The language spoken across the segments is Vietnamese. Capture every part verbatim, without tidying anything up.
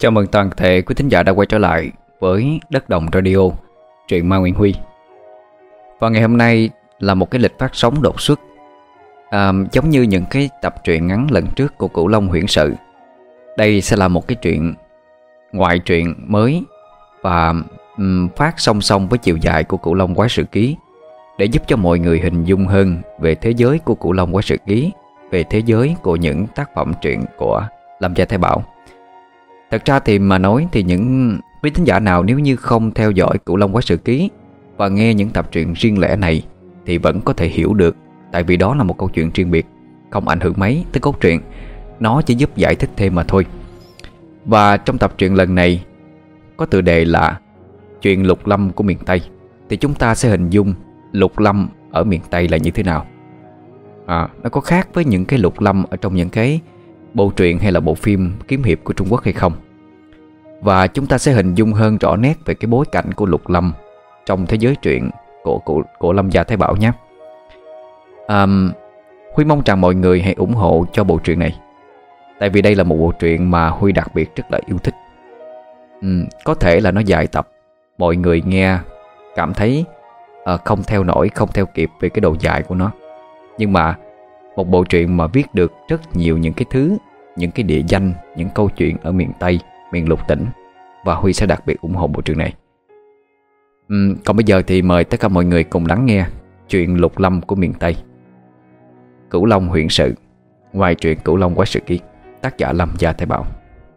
Chào mừng toàn thể quý thính giả đã quay trở lại với Đất Đồng Radio, truyện ma Nguyễn Huy. Và ngày hôm nay là một cái lịch phát sóng đột xuất, à, giống như những cái tập truyện ngắn lần trước của Cửu Long Huyễn Sự. Đây sẽ là một cái truyện ngoại truyện mới và um, phát song song với chiều dài của Cửu Long Quái Sự Ký, để giúp cho mọi người hình dung hơn về thế giới của Cửu Long Quái Sự Ký, về thế giới của những tác phẩm truyện của Lâm Gia Thái Bảo. Thật ra thì mà nói thì những quý thính giả nào nếu như không theo dõi Cửu Long Quái Sự Ký và nghe những tập truyện riêng lẻ này thì vẫn có thể hiểu được, tại vì đó là một câu chuyện riêng biệt, không ảnh hưởng mấy tới cốt truyện. Nó chỉ giúp giải thích thêm mà thôi. Và trong tập truyện lần này có tựa đề là Chuyện Lục Lâm của miền Tây, thì chúng ta sẽ hình dung Lục Lâm ở miền Tây là như thế nào. à, Nó có khác với những cái Lục Lâm ở trong những cái bộ truyện hay là bộ phim kiếm hiệp của Trung Quốc hay không. Và chúng ta sẽ hình dung hơn rõ nét về cái bối cảnh của Lục Lâm trong thế giới truyện của, của, của Lâm Gia Thái Bảo nhé. à, Huy mong rằng mọi người hãy ủng hộ cho bộ truyện này, tại vì đây là một bộ truyện mà Huy đặc biệt rất là yêu thích. ừ, Có thể là nó dài tập, mọi người nghe cảm thấy à, không theo nổi, không theo kịp về cái độ dài của nó. Nhưng mà một bộ truyện mà viết được rất nhiều những cái thứ, những cái địa danh, những câu chuyện ở miền Tây, miền lục tỉnh, và Huy sẽ đặc biệt ủng hộ bộ truyện này. uhm, Còn bây giờ thì mời tất cả mọi người cùng lắng nghe Chuyện Lục Lâm của miền Tây, Cửu Long Huyễn Sự, ngoài truyện Cửu Long Quái Sự Ký, tác giả Lâm Gia Thái Bảo.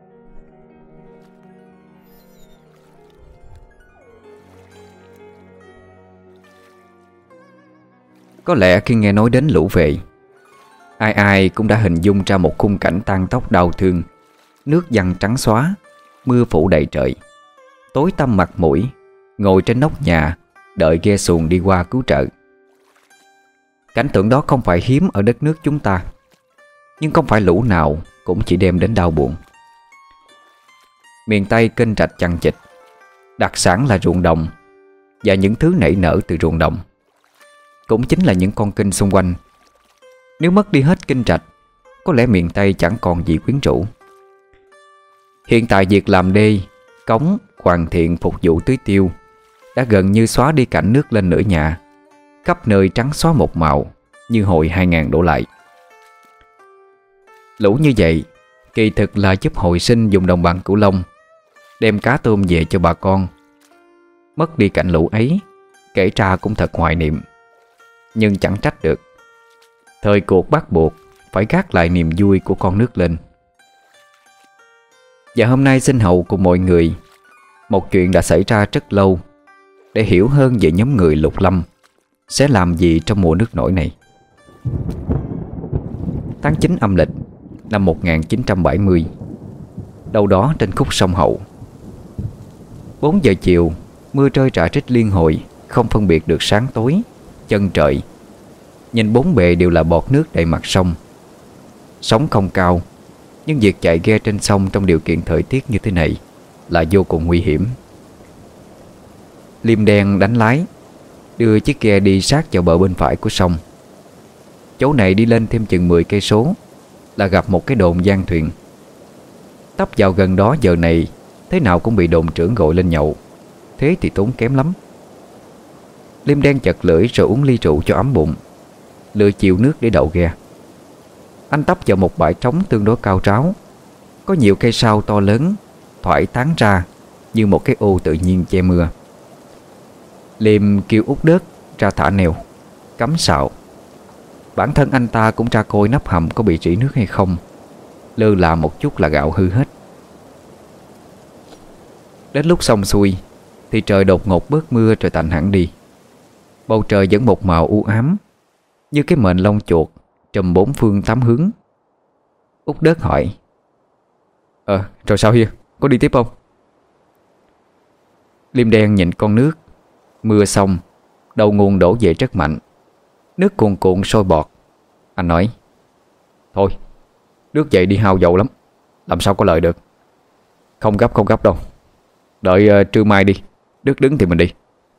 Có lẽ khi nghe nói đến lũ về, ai ai cũng đã hình dung ra một khung cảnh tang tóc đau thương. Nước giăng trắng xóa, mưa phủ đầy trời, tối tăm mặt mũi, ngồi trên nóc nhà đợi ghe xuồng đi qua cứu trợ. Cảnh tượng đó không phải hiếm ở đất nước chúng ta, nhưng không phải lũ nào cũng chỉ đem đến đau buồn. Miền Tây kênh rạch chằng chịt, đặc sản là ruộng đồng và những thứ nảy nở từ ruộng đồng, cũng chính là những con kênh xung quanh. Nếu mất đi hết kênh rạch, có lẽ miền Tây chẳng còn gì quyến rũ. Hiện tại việc làm đê, cống, hoàn thiện phục vụ tưới tiêu đã gần như xóa đi cảnh nước lên nửa nhà, khắp nơi trắng xóa một màu như hồi hai ngàn đổ lại. Lũ như vậy kỳ thực là giúp hồi sinh vùng đồng bằng Cửu Long, đem cá tôm về cho bà con. Mất đi cảnh lũ ấy, kể ra cũng thật hoài niệm. Nhưng chẳng trách được, thời cuộc bắt buộc phải gác lại niềm vui của con nước lên. Và hôm nay xin hậu cùng mọi người một chuyện đã xảy ra rất lâu, để hiểu hơn về nhóm người Lục Lâm sẽ làm gì trong mùa nước nổi này. Tháng chín âm lịch năm một nghìn chín trăm bảy mươi, đâu đó trên khúc sông Hậu. Bốn giờ chiều, mưa rơi rả rích liên hồi, không phân biệt được sáng tối, chân trời. Nhìn bốn bề đều là bọt nước đầy mặt sông. Sóng không cao, nhưng việc chạy ghe trên sông trong điều kiện thời tiết như thế này là vô cùng nguy hiểm. Liêm đen đánh lái, đưa chiếc ghe đi sát vào bờ bên phải của sông. Chỗ này đi lên thêm chừng mười cây số là gặp một cái đồn gian thuyền. Tấp vào gần đó giờ này thế nào cũng bị đồn trưởng gọi lên nhậu, thế thì tốn kém lắm. Liêm đen chật lưỡi rồi uống ly rượu cho ấm bụng, lựa chịu nước để đậu ghe. Anh tấp vào một bãi trống tương đối cao ráo, có nhiều cây sao to lớn thoải tán ra như một cái ô tự nhiên che mưa. Liêm kêu út đớt ra thả neo, cắm sào. Bản thân anh ta cũng ra coi nắp hầm có bị rỉ nước hay không, lơ là một chút là gạo hư hết. Đến lúc xong xuôi thì trời đột ngột bớt mưa rồi tạnh hẳn đi. Bầu trời vẫn một màu u ám, như cái mền lông chuột trùm bốn phương tám hướng. Út đớt hỏi: Ờ, rồi sao Hiên, có đi tiếp không? Liêm đen nhìn con nước. Mưa xong, đầu nguồn đổ về rất mạnh, nước cuồn cuộn sôi bọt. Anh nói: Thôi, nước vậy đi hao dầu lắm, làm sao có lợi được. Không gấp không gấp đâu, đợi uh, trưa mai đi, nước đứng thì mình đi.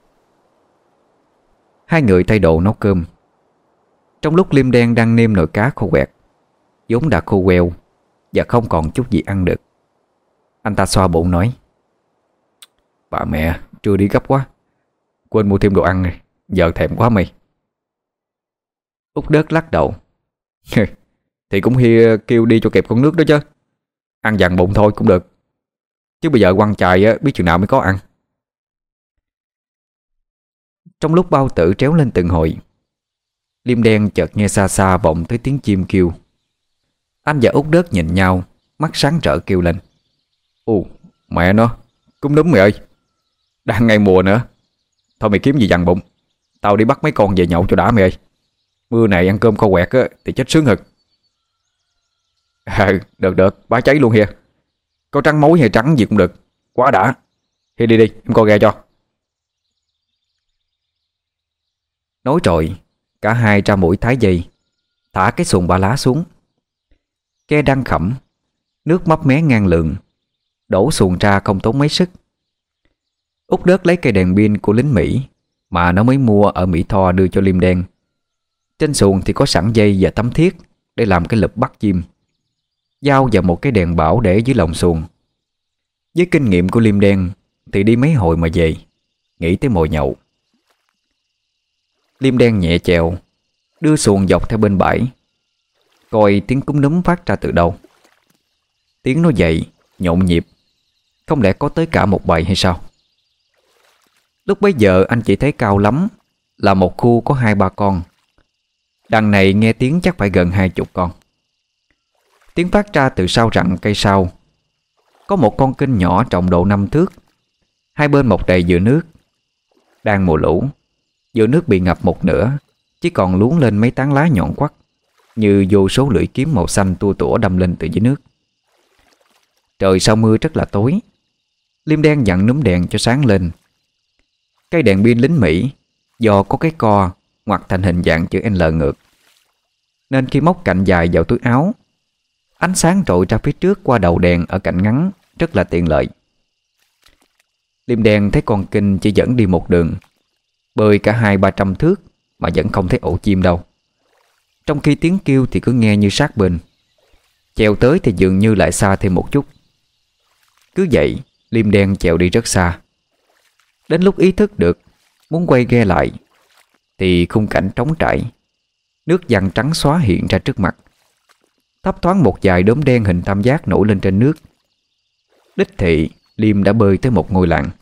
Hai người thay đồ nấu cơm. Trong lúc Liêm đen đang nêm nồi cá khô quẹt, vốn đã khô queo và không còn chút gì ăn được, Anh ta xoa bụng nói: Bà mẹ, trưa đi gấp quá, quên mua thêm đồ ăn này, giờ thèm quá mày. Út Đớt lắc đầu: Thì cũng hi kêu đi cho kịp con nước đó chứ. Ăn dằn bụng thôi cũng được, chứ bây giờ quăng chài á, biết chừng nào mới có ăn. Trong lúc bao tử tréo lên từng hồi, Liêm Đen chợt nghe xa xa vọng tới tiếng chim kêu. Anh và Út Đớt nhìn nhau, mắt sáng rỡ kêu lên: Ồ, mẹ nó, cúm núm mày ơi, đang ngay mùa nữa. Thôi mày kiếm gì dằn bụng, tao đi bắt mấy con về nhậu cho đã mày ơi. Mưa này ăn cơm kho quẹt á, thì chết sướng hực. Ừ, được được, bá cháy luôn Hiền. Có trắng mối hay trắng gì cũng được, quá đã. Hiền đi đi, em coi ghe cho. Nói rồi, cả hai ra mũi thái dây, thả cái xuồng ba lá xuống. Ghe đang khẩm, nước mấp mé ngang lượng, đổ xuồng ra không tốn mấy sức. Út Đớt lấy cây đèn pin của lính Mỹ mà nó mới mua ở Mỹ Tho đưa cho Liêm Đen. Trên xuồng thì có sẵn dây và tấm thiết để làm cái lụp bắt chim, dao và một cái đèn bảo để dưới lòng xuồng. Với kinh nghiệm của Liêm Đen thì đi mấy hồi mà về, nghĩ tới mồi nhậu. Liêm Đen nhẹ chèo, đưa xuồng dọc theo bên bãi, coi tiếng cúm núm phát ra từ đâu. Tiếng nó dậy, nhộn nhịp, không lẽ có tới cả một bầy hay sao? Lúc bấy giờ anh chỉ thấy cao lắm là một khu có hai ba con. Đằng này nghe tiếng chắc phải gần hai chục con. Tiếng phát ra từ sau rặng cây sau. Có một con kênh nhỏ trọng độ năm thước, hai bên mọc đầy dừa nước. Đang mùa lũ, dừa nước bị ngập một nửa, chỉ còn luống lên mấy tán lá nhọn quắt, như vô số lưỡi kiếm màu xanh tua tủa đâm lên từ dưới nước. Trời sau mưa rất là tối. Liêm Đen dặn núm đèn cho sáng lên. Cây đèn pin lính Mỹ do có cái co ngoặt thành hình dạng chữ L ngược, nên khi móc cạnh dài vào túi áo, ánh sáng trội ra phía trước qua đầu đèn ở cạnh ngắn, rất là tiện lợi. Liêm Đen thấy con kinh chỉ dẫn đi một đường, bơi cả hai ba trăm thước mà vẫn không thấy ổ chim đâu. Trong khi tiếng kêu thì cứ nghe như sát bên, chèo tới thì dường như lại xa thêm một chút. Cứ vậy Liêm Đen chèo đi rất xa. Đến lúc ý thức được muốn quay ghe lại thì khung cảnh trống trải, nước giăng trắng xóa hiện ra trước mặt. Thấp thoáng một vài đốm đen hình tam giác nổi lên trên nước. Đích thị Liêm đã bơi tới một ngôi làng.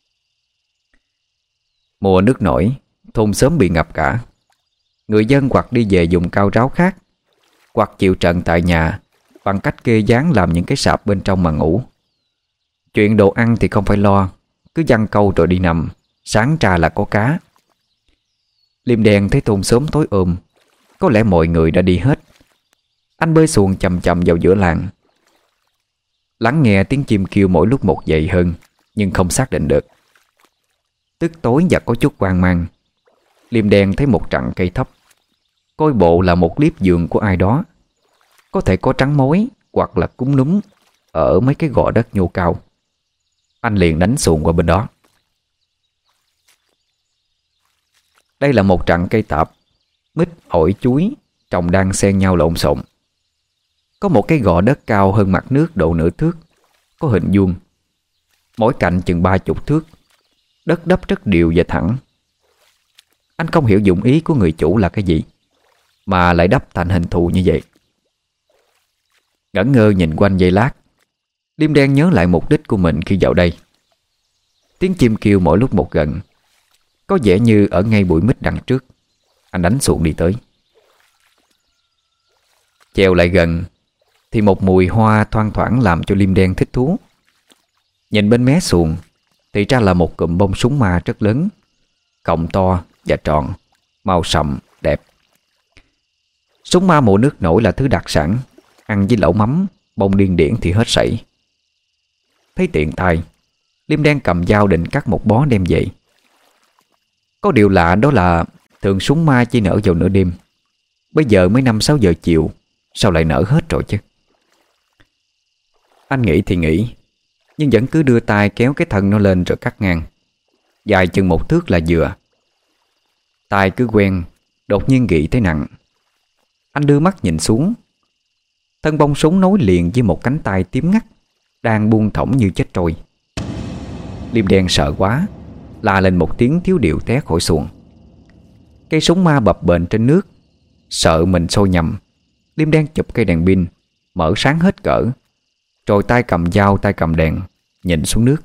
Mùa nước nổi, thôn xóm bị ngập cả. Người dân hoặc đi về vùng cao ráo khác, hoặc chịu trận tại nhà bằng cách kê gián làm những cái sạp bên trong mà ngủ. Chuyện đồ ăn thì không phải lo, cứ giăng câu rồi đi nằm, sáng ra là có cá. Liêm Đen thấy thôn xóm tối ôm, có lẽ mọi người đã đi hết. Anh bơi xuồng chậm chậm vào giữa làng, lắng nghe tiếng chim kêu mỗi lúc một dậy hơn, nhưng không xác định được. Tức tối và có chút hoang mang, Liêm Đen thấy một trặng cây thấp, coi bộ là một liếp giường của ai đó. Có thể có trắng mối hoặc là cúng núm ở mấy cái gò đất nhô cao. Anh liền đánh xuồng qua bên đó. Đây là một trặng cây tạp, mít, ổi, chuối trồng đan xen nhau lộn xộn. Có một cái gò đất cao hơn mặt nước độ nửa thước, có hình vuông, mỗi cạnh chừng ba chục thước. Đất đắp rất đều và thẳng. Anh không hiểu dụng ý của người chủ là cái gì mà lại đắp thành hình thù như vậy. Ngẩn ngơ nhìn quanh giây lát, Liêm Đen nhớ lại mục đích của mình khi vào đây. Tiếng chim kêu mỗi lúc một gần, có vẻ như ở ngay bụi mít đằng trước. Anh đánh xuồng đi tới. Chèo lại gần thì một mùi hoa thoang thoảng làm cho Liêm Đen thích thú. Nhìn bên mé xuồng thì ra là một cụm bông súng ma rất lớn, cọng to và tròn, màu sậm, đẹp. Súng ma mùa nước nổi là thứ đặc sản, ăn với lẩu mắm, bông điên điển thì hết sảy. Thấy tiện tay, Liêm Đen cầm dao định cắt một bó đem về. Có điều lạ đó là thường súng ma chỉ nở vào nửa đêm, bây giờ mới năm sáu giờ chiều, sao lại nở hết rồi chứ? Anh nghĩ thì nghĩ, nhưng vẫn cứ đưa tay kéo cái thân nó lên rồi cắt ngang, dài chừng một thước là vừa. Tay cứ quen, đột nhiên nghĩ thấy nặng. Anh đưa mắt nhìn xuống, thân bông súng nối liền với một cánh tay tím ngắt đang buông thõng như chết trôi. Liêm đen sợ quá, la lên một tiếng thiếu điệu té khỏi xuồng. Cây súng ma bập bềnh trên nước. Sợ mình sôi nhầm, Liêm đen chụp cây đèn pin, mở sáng hết cỡ, rồi tay cầm dao tay cầm đèn, nhìn xuống nước.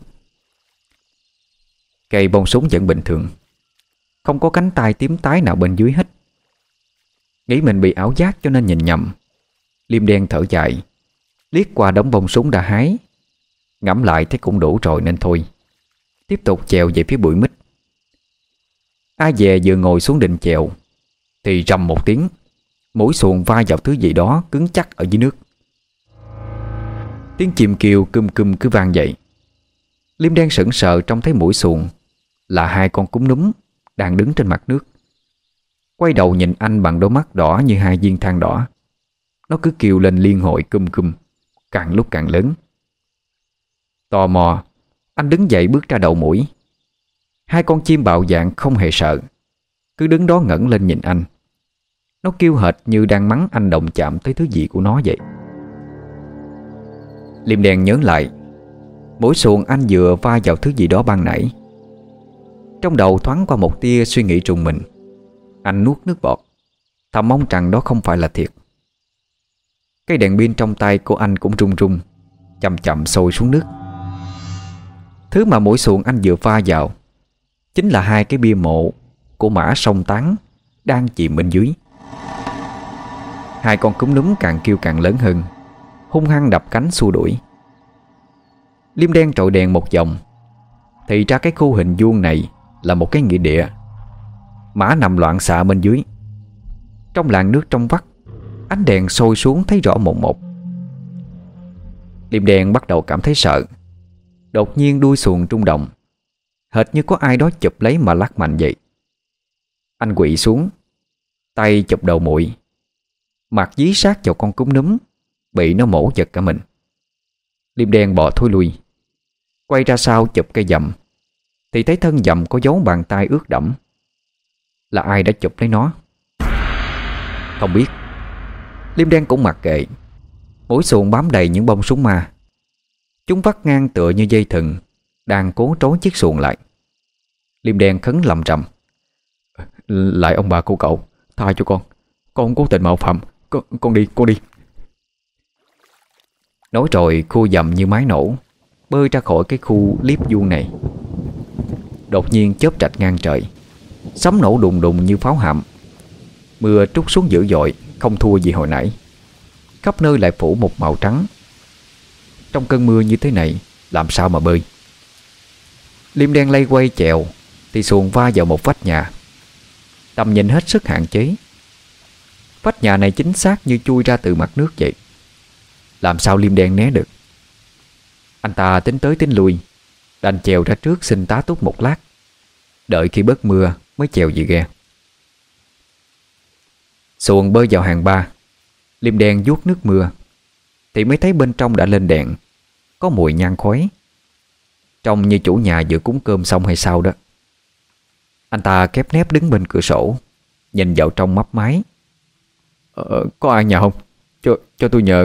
Cây bông súng vẫn bình thường, không có cánh tay tím tái nào bên dưới hết. Nghĩ mình bị ảo giác cho nên nhìn nhầm, Liêm đen thở dài, liếc qua đống bông súng đã hái, ngẫm lại thấy cũng đủ rồi nên thôi, tiếp tục chèo về phía bụi mít. A Dè vừa ngồi xuống định chèo thì rầm một tiếng, mũi xuồng va vào thứ gì đó cứng chắc ở dưới nước. Tiếng chim kêu cum cum cứ vang dậy. Liêm đen sững sờ trông thấy mũi xuồng là hai con cún núm đang đứng trên mặt nước. Quay đầu nhìn anh bằng đôi mắt đỏ như hai viên than đỏ. Nó cứ kêu lên liên hồi cum cum, càng lúc càng lớn. Tò mò, anh đứng dậy bước ra đầu mũi. Hai con chim bạo dạn không hề sợ, cứ đứng đó ngẩng lên nhìn anh. Nó kêu hệt như đang mắng anh động chạm tới thứ gì của nó vậy. Liêm đen nhớ lại, mũi xuồng anh vừa va vào thứ gì đó ban nãy. Trong đầu thoáng qua một tia suy nghĩ trùng mình. Anh nuốt nước bọt, thầm mong rằng đó không phải là thiệt. Cây đèn pin trong tay của anh cũng rung rung, chậm chậm sôi xuống nước. Thứ mà mũi xuồng anh vừa va vào chính là hai cái bia mộ của mã sông Tán đang chìm bên dưới. Hai con cúm núm càng kêu càng lớn hơn, hung hăng đập cánh xua đuổi. Liêm đen trội đèn một vòng thì ra cái khu hình vuông này là một cái nghĩa địa. Mã nằm loạn xạ bên dưới. Trong làn nước trong vắt, ánh đèn sôi xuống thấy rõ một một. Liêm đen bắt đầu cảm thấy sợ. Đột nhiên đuôi xuồng rung động, hệt như có ai đó chụp lấy mà lắc mạnh vậy. Anh quỵ xuống, tay chụp đầu muội, mặt dí sát vào con cún núm, bị nó mổ giật cả mình. Liêm đen bò thối lui, quay ra sau chụp cây dầm, thì thấy thân dầm có dấu bàn tay ướt đẫm. Là ai đã chụp lấy nó? Không biết. Liêm đen cũng mặc kệ. Mũi xuồng bám đầy những bông súng ma. Chúng vắt ngang tựa như dây thừng, đang cố trói chiếc xuồng lại. Liêm đen khấn lầm rầm: lại ông bà cô cậu, tha cho con, con không cố tình mạo phạm, con, con đi, con đi. Nói rồi khu dầm như máy nổ, bơi ra khỏi cái khu liếp vuông này. Đột nhiên chớp rạch ngang trời, sấm nổ đùng đùng như pháo hạm. Mưa trút xuống dữ dội, không thua gì hồi nãy. Khắp nơi lại phủ một màu trắng. Trong cơn mưa như thế này, làm sao mà bơi? Liêm đen lay quay chèo thì xuồng va vào một vách nhà. Tầm nhìn hết sức hạn chế. Vách nhà này chính xác như chui ra từ mặt nước vậy. Làm sao Liêm đen né được? Anh ta tính tới tính lui, đành chèo ra trước xin tá túc một lát, đợi khi bớt mưa mới chèo về ghe. Xuồng bơi vào hàng ba. Liêm đen vuốt nước mưa thì mới thấy bên trong đã lên đèn, có mùi nhang khói. Trông như chủ nhà vừa cúng cơm xong hay sao đó. Anh ta khép nép đứng bên cửa sổ, nhìn vào trong mấp máy. Ờ, có ai nhà không? Cho, cho tôi nhờ.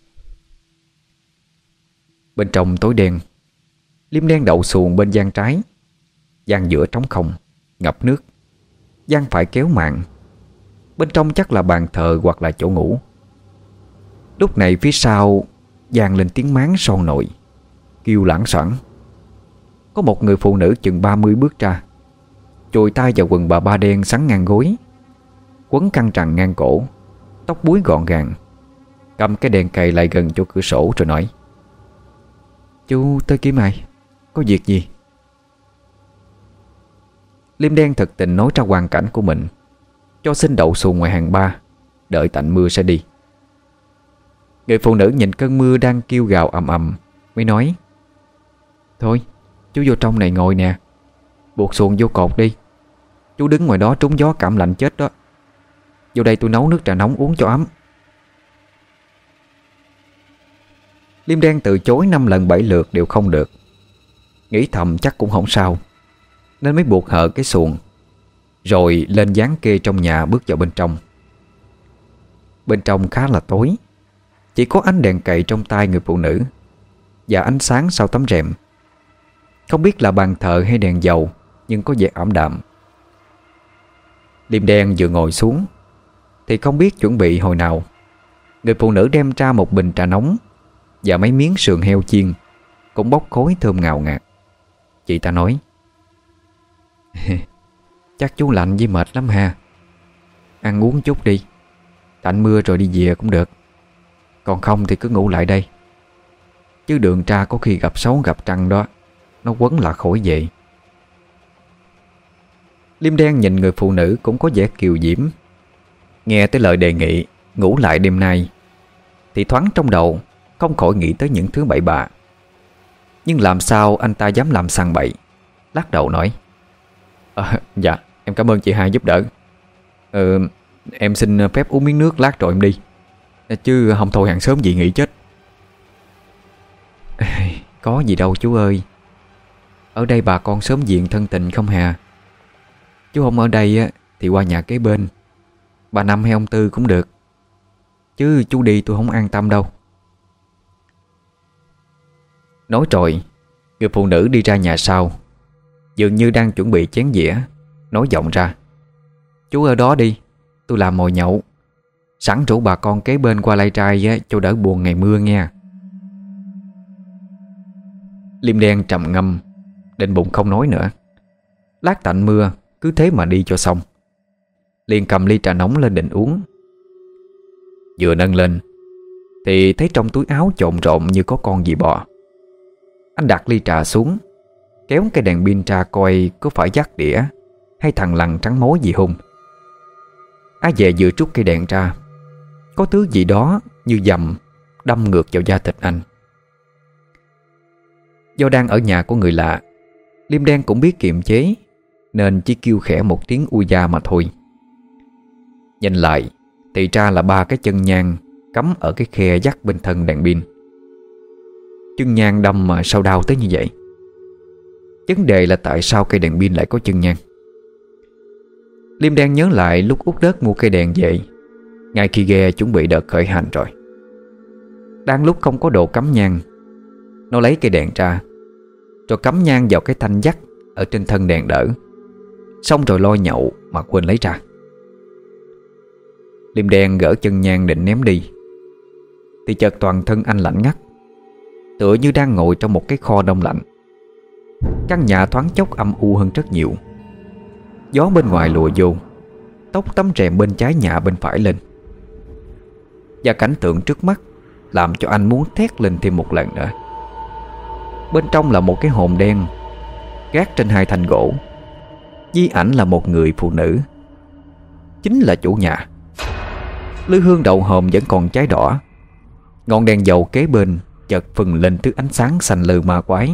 Bên trong tối đen. Liêm đen đậu xuồng bên gian trái. Gian giữa trống không, ngập nước. Gian phải kéo màn. Bên trong chắc là bàn thờ hoặc là chỗ ngủ. Lúc này phía sau vang lên tiếng máng son nổi, kêu lãng xoảng. Có một người phụ nữ chừng ba mươi bước ra, chùi tay vào quần bà ba đen sắn ngang gối, quấn khăn trằn ngang cổ, tóc búi gọn gàng, cầm cái đèn cày lại gần chỗ cửa sổ rồi nói: Chú tới kiếm ai? Có việc gì? Liêm đen thật tình nói ra hoàn cảnh của mình, cho xin đậu xuồng ngoài hàng ba, đợi tạnh mưa sẽ đi. Người phụ nữ nhìn cơn mưa đang kêu gào ầm ầm, mới nói: Thôi, chú vô trong này ngồi nè, buộc xuồng vô cột đi. Chú đứng ngoài đó trúng gió cảm lạnh chết đó. Vô đây tôi nấu nước trà nóng uống cho ấm. Liêm đen từ chối năm lần bảy lượt đều không được. Nghĩ thầm chắc cũng không sao, nên mới buộc hở cái xuồng, rồi lên dán kê trong nhà bước vào bên trong. Bên trong khá là tối, chỉ có ánh đèn cậy trong tay người phụ nữ và ánh sáng sau tấm rèm. Không biết là bàn thờ hay đèn dầu, nhưng có vẻ ảm đạm. Liêm đen vừa ngồi xuống thì không biết chuẩn bị hồi nào, người phụ nữ đem ra một bình trà nóng và mấy miếng sườn heo chiên cũng bốc khói thơm ngào ngạt. Chị ta nói: Chắc chú lạnh với mệt lắm ha. Ăn uống chút đi, tạnh mưa rồi đi về cũng được. Còn không thì cứ ngủ lại đây. Chứ đường tra có khi gặp xấu gặp trăng đó, nó quấn là khỏi về. Liêm đen nhìn người phụ nữ cũng có vẻ kiều diễm. Nghe tới lời đề nghị ngủ lại đêm nay thì thoáng trong đầu không khỏi nghĩ tới những thứ bậy bạ. Nhưng làm sao anh ta dám làm sằng bậy, lắc đầu nói: à, Dạ em cảm ơn chị hai giúp đỡ. ừ, Em xin phép uống miếng nước lát rồi em đi, chứ không thôi hàng sớm dị nghị chết. Có gì đâu chú ơi. Ở đây bà con xóm diện thân tình không hà. Chú không ở đây á thì qua nhà kế bên, bà Năm hay ông Tư cũng được. Chứ chú đi tôi không an tâm đâu. Nói rồi, người phụ nữ đi ra nhà sau, dường như đang chuẩn bị chén dĩa, nói giọng ra: Chú ở đó đi, tôi làm mồi nhậu. Sẵn rủ bà con kế bên qua lai trai á, cho đỡ buồn ngày mưa nghe. Liêm đen trầm ngâm, định bụng không nói nữa. Lát tạnh mưa cứ thế mà đi cho xong. Liền cầm ly trà nóng lên định uống. Vừa nâng lên thì thấy trong túi áo trộn rộn như có con gì bò. Anh đặt ly trà xuống, kéo cái đèn pin ra coi có phải dắt đĩa hay thằng lằn trắng mối gì hung. Á về vừa trút cây đèn ra, có thứ gì đó như dầm đâm ngược vào da thịt anh. Do đang ở nhà của người lạ, Liêm đen cũng biết kiềm chế, nên chỉ kêu khẽ một tiếng ui da mà thôi. Nhìn lại thì ra là ba cái chân nhang cắm ở cái khe dắt bên thân đèn pin. Chân nhang đâm mà sao đau tới như vậy? Vấn đề là tại sao cây đèn pin lại có chân nhang? Liêm đen nhớ lại lúc Út Đất mua cây đèn về, ngay khi ghe chuẩn bị đợt khởi hành rồi. Đang lúc không có đồ cắm nhang, nó lấy cây đèn ra rồi cắm nhang vào cái thanh dắt ở trên thân đèn đỡ, xong rồi lôi nhậu mà quên lấy ra. Liêm đen gỡ chân nhang định ném đi thì chợt toàn thân anh lạnh ngắt, tựa như đang ngồi trong một cái kho đông lạnh. Căn nhà thoáng chốc âm u hơn rất nhiều. Gió bên ngoài lùa vô, tóc tấm rèm bên trái nhà bên phải lên. Và cảnh tượng trước mắt làm cho anh muốn thét lên thêm một lần nữa. Bên trong là một cái hòm đen gác trên hai thanh gỗ. Di ảnh là một người phụ nữ, chính là chủ nhà. Lư hương đầu hòm vẫn còn cháy đỏ. Ngọn đèn dầu kế bên chợt phừng lên thứ ánh sáng xanh lừ ma quái.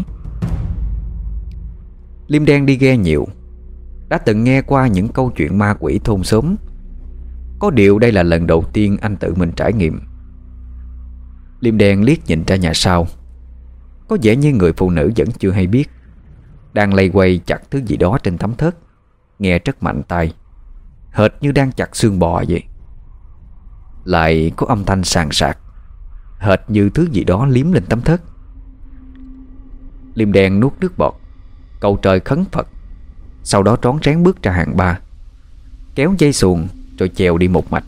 Liêm đen đi ghe nhiều, đã từng nghe qua những câu chuyện ma quỷ thôn xóm. Có điều đây là lần đầu tiên anh tự mình trải nghiệm. Liêm đen liếc nhìn ra nhà sau. Có vẻ như người phụ nữ vẫn chưa hay biết, đang lay quay chặt thứ gì đó trên tấm thớt, nghe rất mạnh tai, hệt như đang chặt xương bò vậy. Lại có âm thanh sàn sạc, hệt như thứ gì đó liếm lên tấm thớt. Liêm đen nuốt nước bọt, cầu trời khấn Phật, sau đó rón rén bước ra hàng ba, kéo dây xuồng rồi chèo đi một mạch.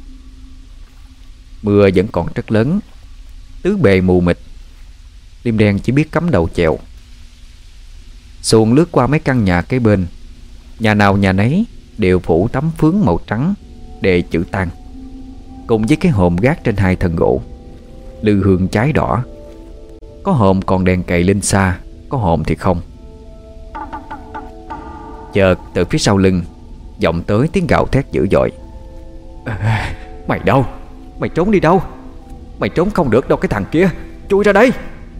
Mưa vẫn còn rất lớn, tứ bề mù mịt. Liêm đen chỉ biết cắm đầu chèo. Xuồng lướt qua mấy căn nhà kế bên, nhà nào nhà nấy đều phủ tấm phướng màu trắng đề chữ tang, cùng với cái hòm gác trên hai thân gỗ, lư hương cháy đỏ. Có hòm còn đèn cầy lên xa, có hòm thì không. Chợt từ phía sau lưng vọng tới tiếng gào thét dữ dội: à, Mày đâu? Mày trốn đi đâu? Mày trốn không được đâu cái thằng kia, chui ra đây!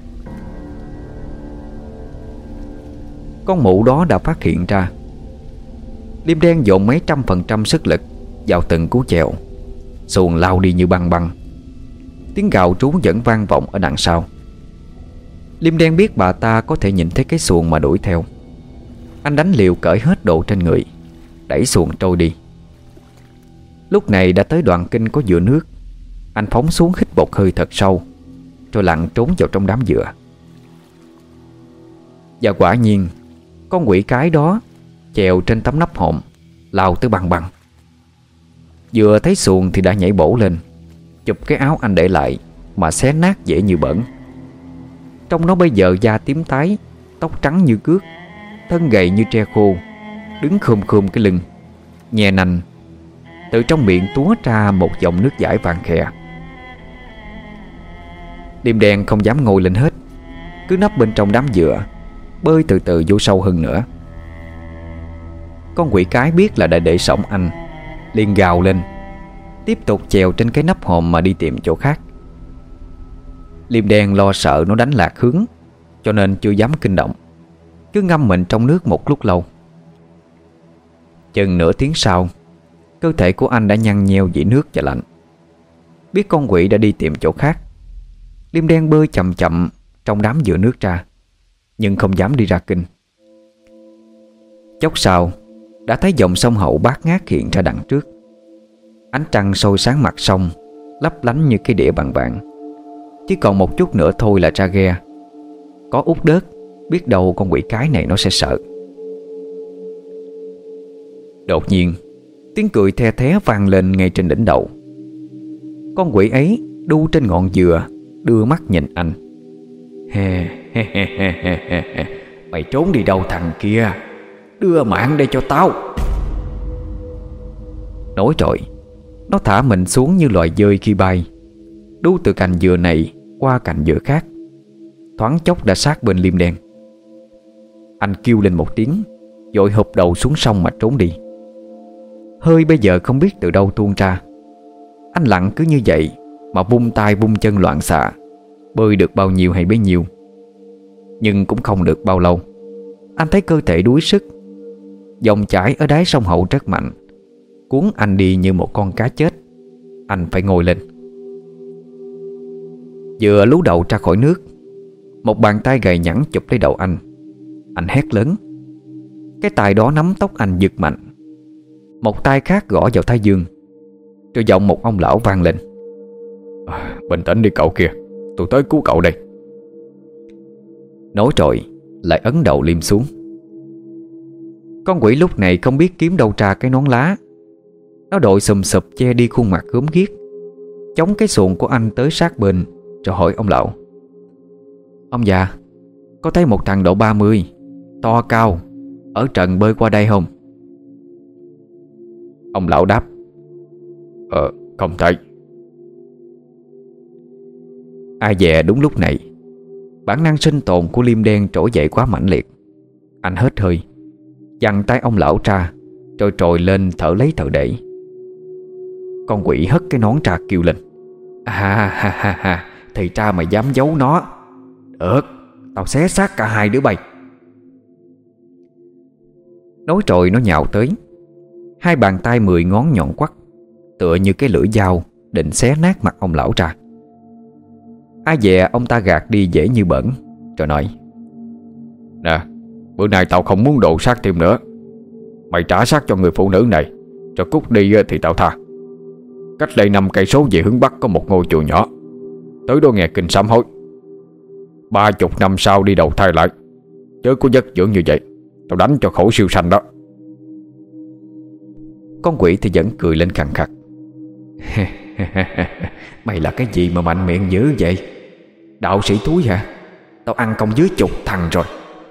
Con mụ đó đã phát hiện ra. Liêm đen dồn mấy trăm phần trăm sức lực vào từng cú chèo. Xuồng lao đi như băng băng. Tiếng gào trú vẫn vang vọng ở đằng sau. Liêm đen biết bà ta có thể nhìn thấy cái xuồng mà đuổi theo. Anh đánh liều cởi hết đồ trên người, đẩy xuồng trôi đi. Lúc này đã tới đoạn kinh có dừa nước. Anh phóng xuống hít một hơi thật sâu, rồi lặn trốn vào trong đám dừa. Và quả nhiên con quỷ cái đó chèo trên tấm nắp hòm, lao tới bằng bằng. Vừa thấy xuồng thì đã nhảy bổ lên, chụp cái áo anh để lại mà xé nát dễ như bẩn. Trong nó bây giờ da tím tái, tóc trắng như cước, thân gầy như tre khô, đứng khum khum cái lưng, nhè nành. Từ trong miệng túa ra một dòng nước dãi vàng khè. Liêm đen không dám ngồi lên hết, cứ nấp bên trong đám dừa, bơi từ từ vô sâu hơn nữa. Con quỷ cái biết là đã để sõng anh, liền gào lên, tiếp tục chèo trên cái nắp hòm mà đi tìm chỗ khác. Liêm đen lo sợ nó đánh lạc hướng, cho nên chưa dám kinh động, cứ ngâm mình trong nước một lúc lâu. Chừng nửa tiếng sau, cơ thể của anh đã nhăn nheo vì nước và lạnh. Biết con quỷ đã đi tìm chỗ khác, Liêm đen bơi chậm chậm trong đám dừa nước ra, nhưng không dám đi ra kinh. Chốc sau, đã thấy dòng sông Hậu bát ngát hiện ra đằng trước. Ánh trăng soi sáng mặt sông, lấp lánh như cái đĩa bằng vàng. Chỉ còn một chút nữa thôi là ra ghe. Có út đớt, biết đâu con quỷ cái này nó sẽ sợ. Đột nhiên, tiếng cười the thé vang lên ngay trên đỉnh đầu. Con quỷ ấy đu trên ngọn dừa, đưa mắt nhìn anh. He he he he he he. Mày trốn đi đâu thằng kia? Đưa mạng đây cho tao. Nói rồi, nó thả mình xuống như loài dơi khi bay, đu từ cành dừa này qua cành dừa khác, thoáng chốc đã sát bên Liêm đen. Anh kêu lên một tiếng, vội hụp đầu xuống sông mà trốn đi. Hơi bây giờ không biết từ đâu tuôn ra. Anh lặng cứ như vậy mà vung tay vung chân loạn xạ, bơi được bao nhiêu hay bấy nhiêu. Nhưng cũng không được bao lâu, anh thấy cơ thể đuối sức. Dòng chảy ở đáy sông Hậu rất mạnh, cuốn anh đi như một con cá chết. Anh phải ngồi lên. Vừa lú đầu ra khỏi nước, một bàn tay gầy nhẵn chụp lấy đầu anh. Anh hét lớn. Cái tay đó nắm tóc anh giật mạnh, một tay khác gõ vào thái dương. Rồi giọng một ông lão vang lên. À, bình tĩnh đi cậu kia, tôi tới cứu cậu đây. Nói rồi lại ấn đầu Liêm xuống. Con quỷ lúc này không biết kiếm đâu ra cái nón lá. Nó đội sùm sụp che đi khuôn mặt gớm ghiếc, chống cái xuồng của anh tới sát bên, rồi hỏi ông lão. Ông già, có thấy một thằng độ ba mươi, to cao, ở trần bơi qua đây không? Ông lão đáp. Ờ, không thấy. Ai dè đúng lúc này, bản năng sinh tồn của Liêm đen trỗi dậy quá mãnh liệt. Anh hết hơi, giằng tay ông lão ra, rồi trồi lên thở lấy thở để. Con quỷ hất cái nón ra kêu lên. À ha ha ha, thì ra mày dám giấu nó. Được, tao xé xác cả hai đứa bay. Nói rồi nó nhào tới. Hai bàn tay mười ngón nhọn quắt, tựa như cái lưỡi dao, định xé nát mặt ông lão ra. Ai dè ông ta gạt đi dễ như bẩn, rồi nói. Nè, bữa nay tao không muốn đồ xác thêm nữa. Mày trả xác cho người phụ nữ này, cho cút đi thì tao tha. Cách đây năm cây số về hướng Bắc có một ngôi chùa nhỏ, tới đó nghe kinh sám hối. Ba chục năm sau đi đầu thai lại, chớ có giấc dưỡng như vậy, tao đánh cho khổ siêu sanh đó. Con quỷ thì vẫn cười lên khàn khặt. Mày là cái gì mà mạnh miệng dữ vậy? Đạo sĩ túi hả? Tao ăn công dưới chục thằng rồi.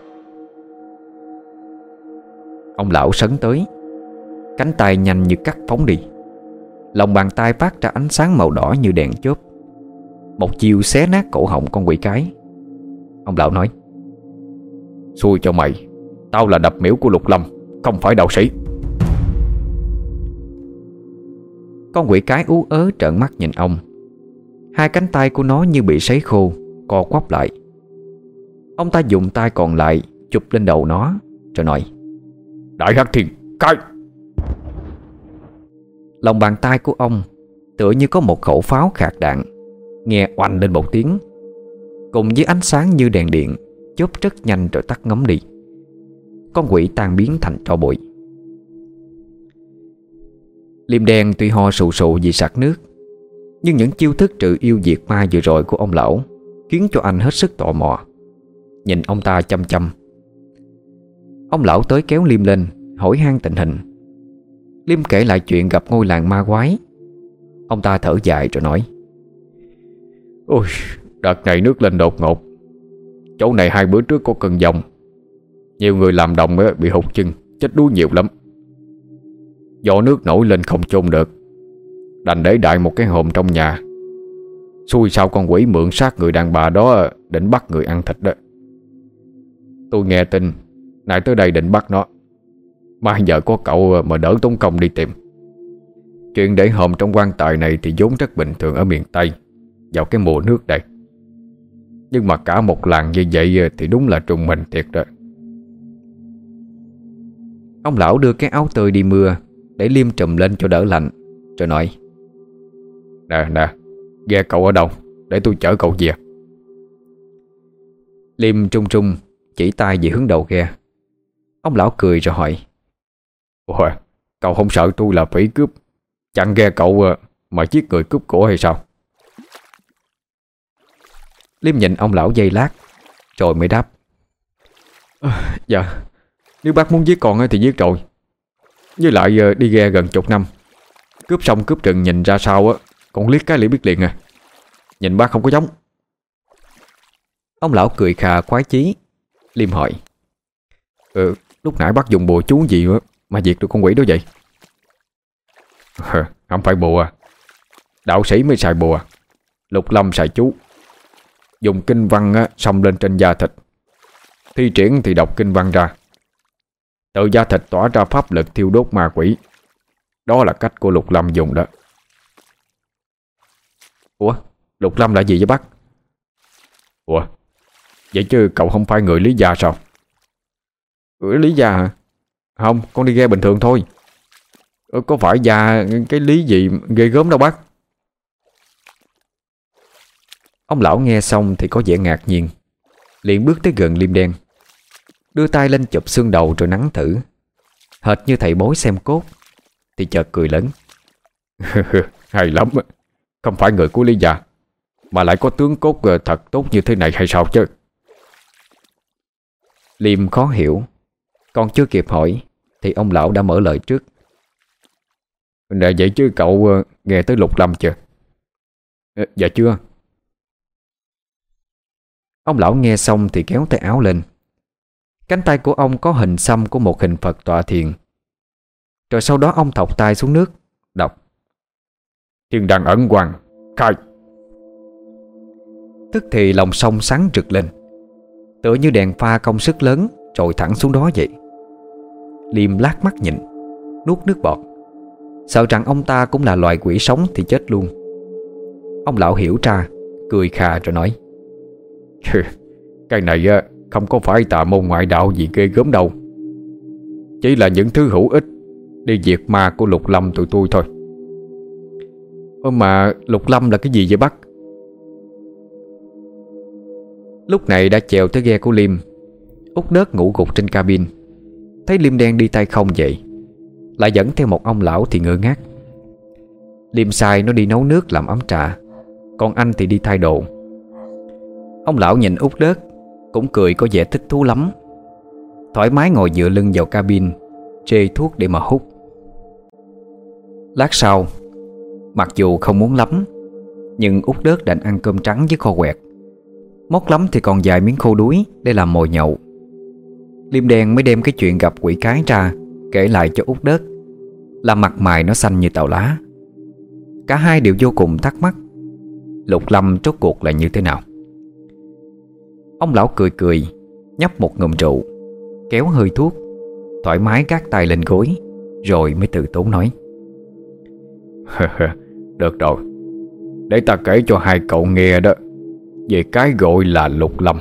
Ông lão sấn tới, cánh tay nhanh như cắt phóng đi. Lòng bàn tay phát ra ánh sáng màu đỏ như đèn chớp, một chiêu xé nát cổ họng con quỷ cái. Ông lão nói. Xui cho mày, tao là đập miễu của Lục Lâm, không phải đạo sĩ. Con quỷ cái ú ớ trợn mắt nhìn ông. Hai cánh tay của nó như bị sấy khô, co quắp lại. Ông ta dùng tay còn lại chụp lên đầu nó, rồi nói. Đại Hắc Thiên Cái. Lòng bàn tay của ông tựa như có một khẩu pháo khạc đạn, nghe oanh lên một tiếng, cùng với ánh sáng như đèn điện chớp rất nhanh rồi tắt ngấm đi. Con quỷ tan biến thành tro bụi. Liêm đen tuy ho sù sụ vì sặc nước, nhưng những chiêu thức trừ yêu diệt ma vừa rồi của ông lão khiến cho anh hết sức tò mò. Nhìn ông ta chăm chăm, Ông lão tới kéo Liêm lên, hỏi han tình hình. Liêm kể lại chuyện gặp ngôi làng ma quái. Ông ta thở dài rồi nói: Ôi, đợt này nước lên đột ngột. Chỗ này hai bữa trước có cơn giông, nhiều người làm đồng bị hụt chân, chết đuối nhiều lắm. Do nước nổi lên không chôn được, đành để đại một cái hòm trong nhà. Xui sao con quỷ mượn xác người đàn bà đó định bắt người ăn thịt đó. Tôi nghe tin nãy tới đây định bắt nó, mà giờ có cậu mà đỡ tốn công đi tìm. Chuyện để hòm trong quan tài này thì vốn rất bình thường ở miền Tây vào cái mùa nước đây. Nhưng mà cả một làng như vậy thì đúng là trùng mình thiệt rồi. Ông lão đưa cái áo tơi đi mưa để Liêm trùm lên cho đỡ lạnh, rồi nói: Nè nè, ghe cậu ở đâu, để tôi chở cậu về. Liêm trung trung chỉ tay về hướng đầu ghe. Ông lão cười rồi hỏi: Ủa, cậu không sợ tôi là phỉ cướp chặn ghe cậu mà giết người cướp của hay sao? Liêm nhìn ông lão giây lát rồi mới đáp: à, Dạ, nếu bác muốn giết con thì giết rồi. Với lại đi ghe gần chục năm, cướp xong cướp rừng nhìn ra sao á, con liếc cái liền biết liền à. Nhìn bác không có giống. Ông lão cười khà khoái chí. Liêm hỏi: Ừ, lúc nãy bác dùng bùa chú gì mà diệt được con quỷ đó vậy? Không phải bùa, đạo sĩ mới xài bùa, Lục Lâm xài chú. Dùng kinh văn á, xông lên trên da thịt, thi triển thì đọc kinh văn ra, từ da thịt tỏa ra pháp lực thiêu đốt ma quỷ. Đó là cách của Lục Lâm dùng đó. Ủa, Lục Lâm là gì vậy bác? Ủa, vậy chứ cậu không phải người Lý Gia sao? Ừ, Lý Gia hả? Không, con đi ghe bình thường thôi. Có phải gia cái lý gì ghê gớm đâu bác. Ông lão nghe xong thì có vẻ ngạc nhiên, liền bước tới gần Liêm đen, đưa tay lên chụp xương đầu rồi nắn thử, hệt như thầy bói xem cốt. Thì chợt cười lớn: Hay lắm, không phải người của Lý Gia mà lại có tướng cốt thật tốt như thế này hay sao chứ? Liêm khó hiểu, còn chưa kịp hỏi thì ông lão đã mở lời trước: Nè, vậy chứ cậu nghe tới Lục Lâm chưa? Dạ chưa. Ông lão nghe xong thì kéo tay áo lên. Cánh tay của ông có hình xăm của một hình Phật tọa thiền. Rồi sau đó ông thọc tay xuống nước, đọc: Thiên đăng ẩn hoàng, khai. Tức thì lòng sông sáng rực lên, tựa như đèn pha công suất lớn trồi thẳng xuống đó vậy. Liêm lác mắt nhìn, nuốt nước bọt, sợ rằng ông ta cũng là loài quỷ sống thì chết luôn. Ông lão hiểu ra, cười khà rồi nói: Cái này không có phải tà môn ngoại đạo gì ghê gớm đâu, chỉ là những thứ hữu ích đi diệt ma của Lục Lâm tụi tôi thôi. Ơ mà Lục Lâm là cái gì vậy bác? Lúc này đã chèo tới ghe của Liêm. Út Nớt ngủ gục trên cabin, thấy Liêm đen đi tay không vậy, lại dẫn theo một ông lão thì ngơ ngác. Liêm sai nó đi nấu nước làm ấm trà, còn anh thì đi thay đồ. Ông lão nhìn Út Nớt cũng cười có vẻ thích thú lắm, thoải mái ngồi dựa lưng vào cabin, chê thuốc để mà hút. Lát sau, mặc dù không muốn lắm, nhưng Út Nớt đành ăn cơm trắng với kho quẹt, móc lắm thì còn vài miếng khô đuối để làm mồi nhậu. Liêm đen mới đem cái chuyện gặp quỷ cái ra kể lại cho Út Nớt, làm mặt mày nó xanh như tàu lá. Cả hai đều vô cùng thắc mắc Lục Lâm rốt cuộc là như thế nào. Ông lão cười cười, nhấp một ngụm rượu, kéo hơi thuốc, thoải mái gác tay lên gối, rồi mới từ tốn nói: Được rồi, để ta kể cho hai cậu nghe đó, về cái gọi là Lục Lâm.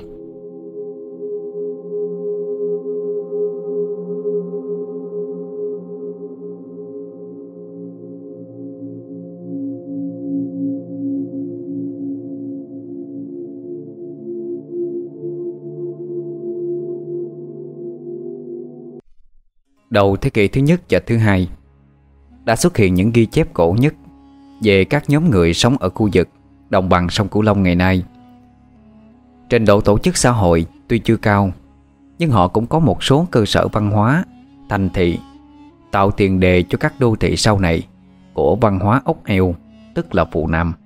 Đầu thế kỷ thứ nhất và thứ hai đã xuất hiện những ghi chép cổ nhất về các nhóm người sống ở khu vực đồng bằng sông Cửu Long ngày nay. Trình độ tổ chức xã hội tuy chưa cao, nhưng họ cũng có một số cơ sở văn hóa, thành thị, tạo tiền đề cho các đô thị sau này của văn hóa ốc eo, tức là Phù Nam.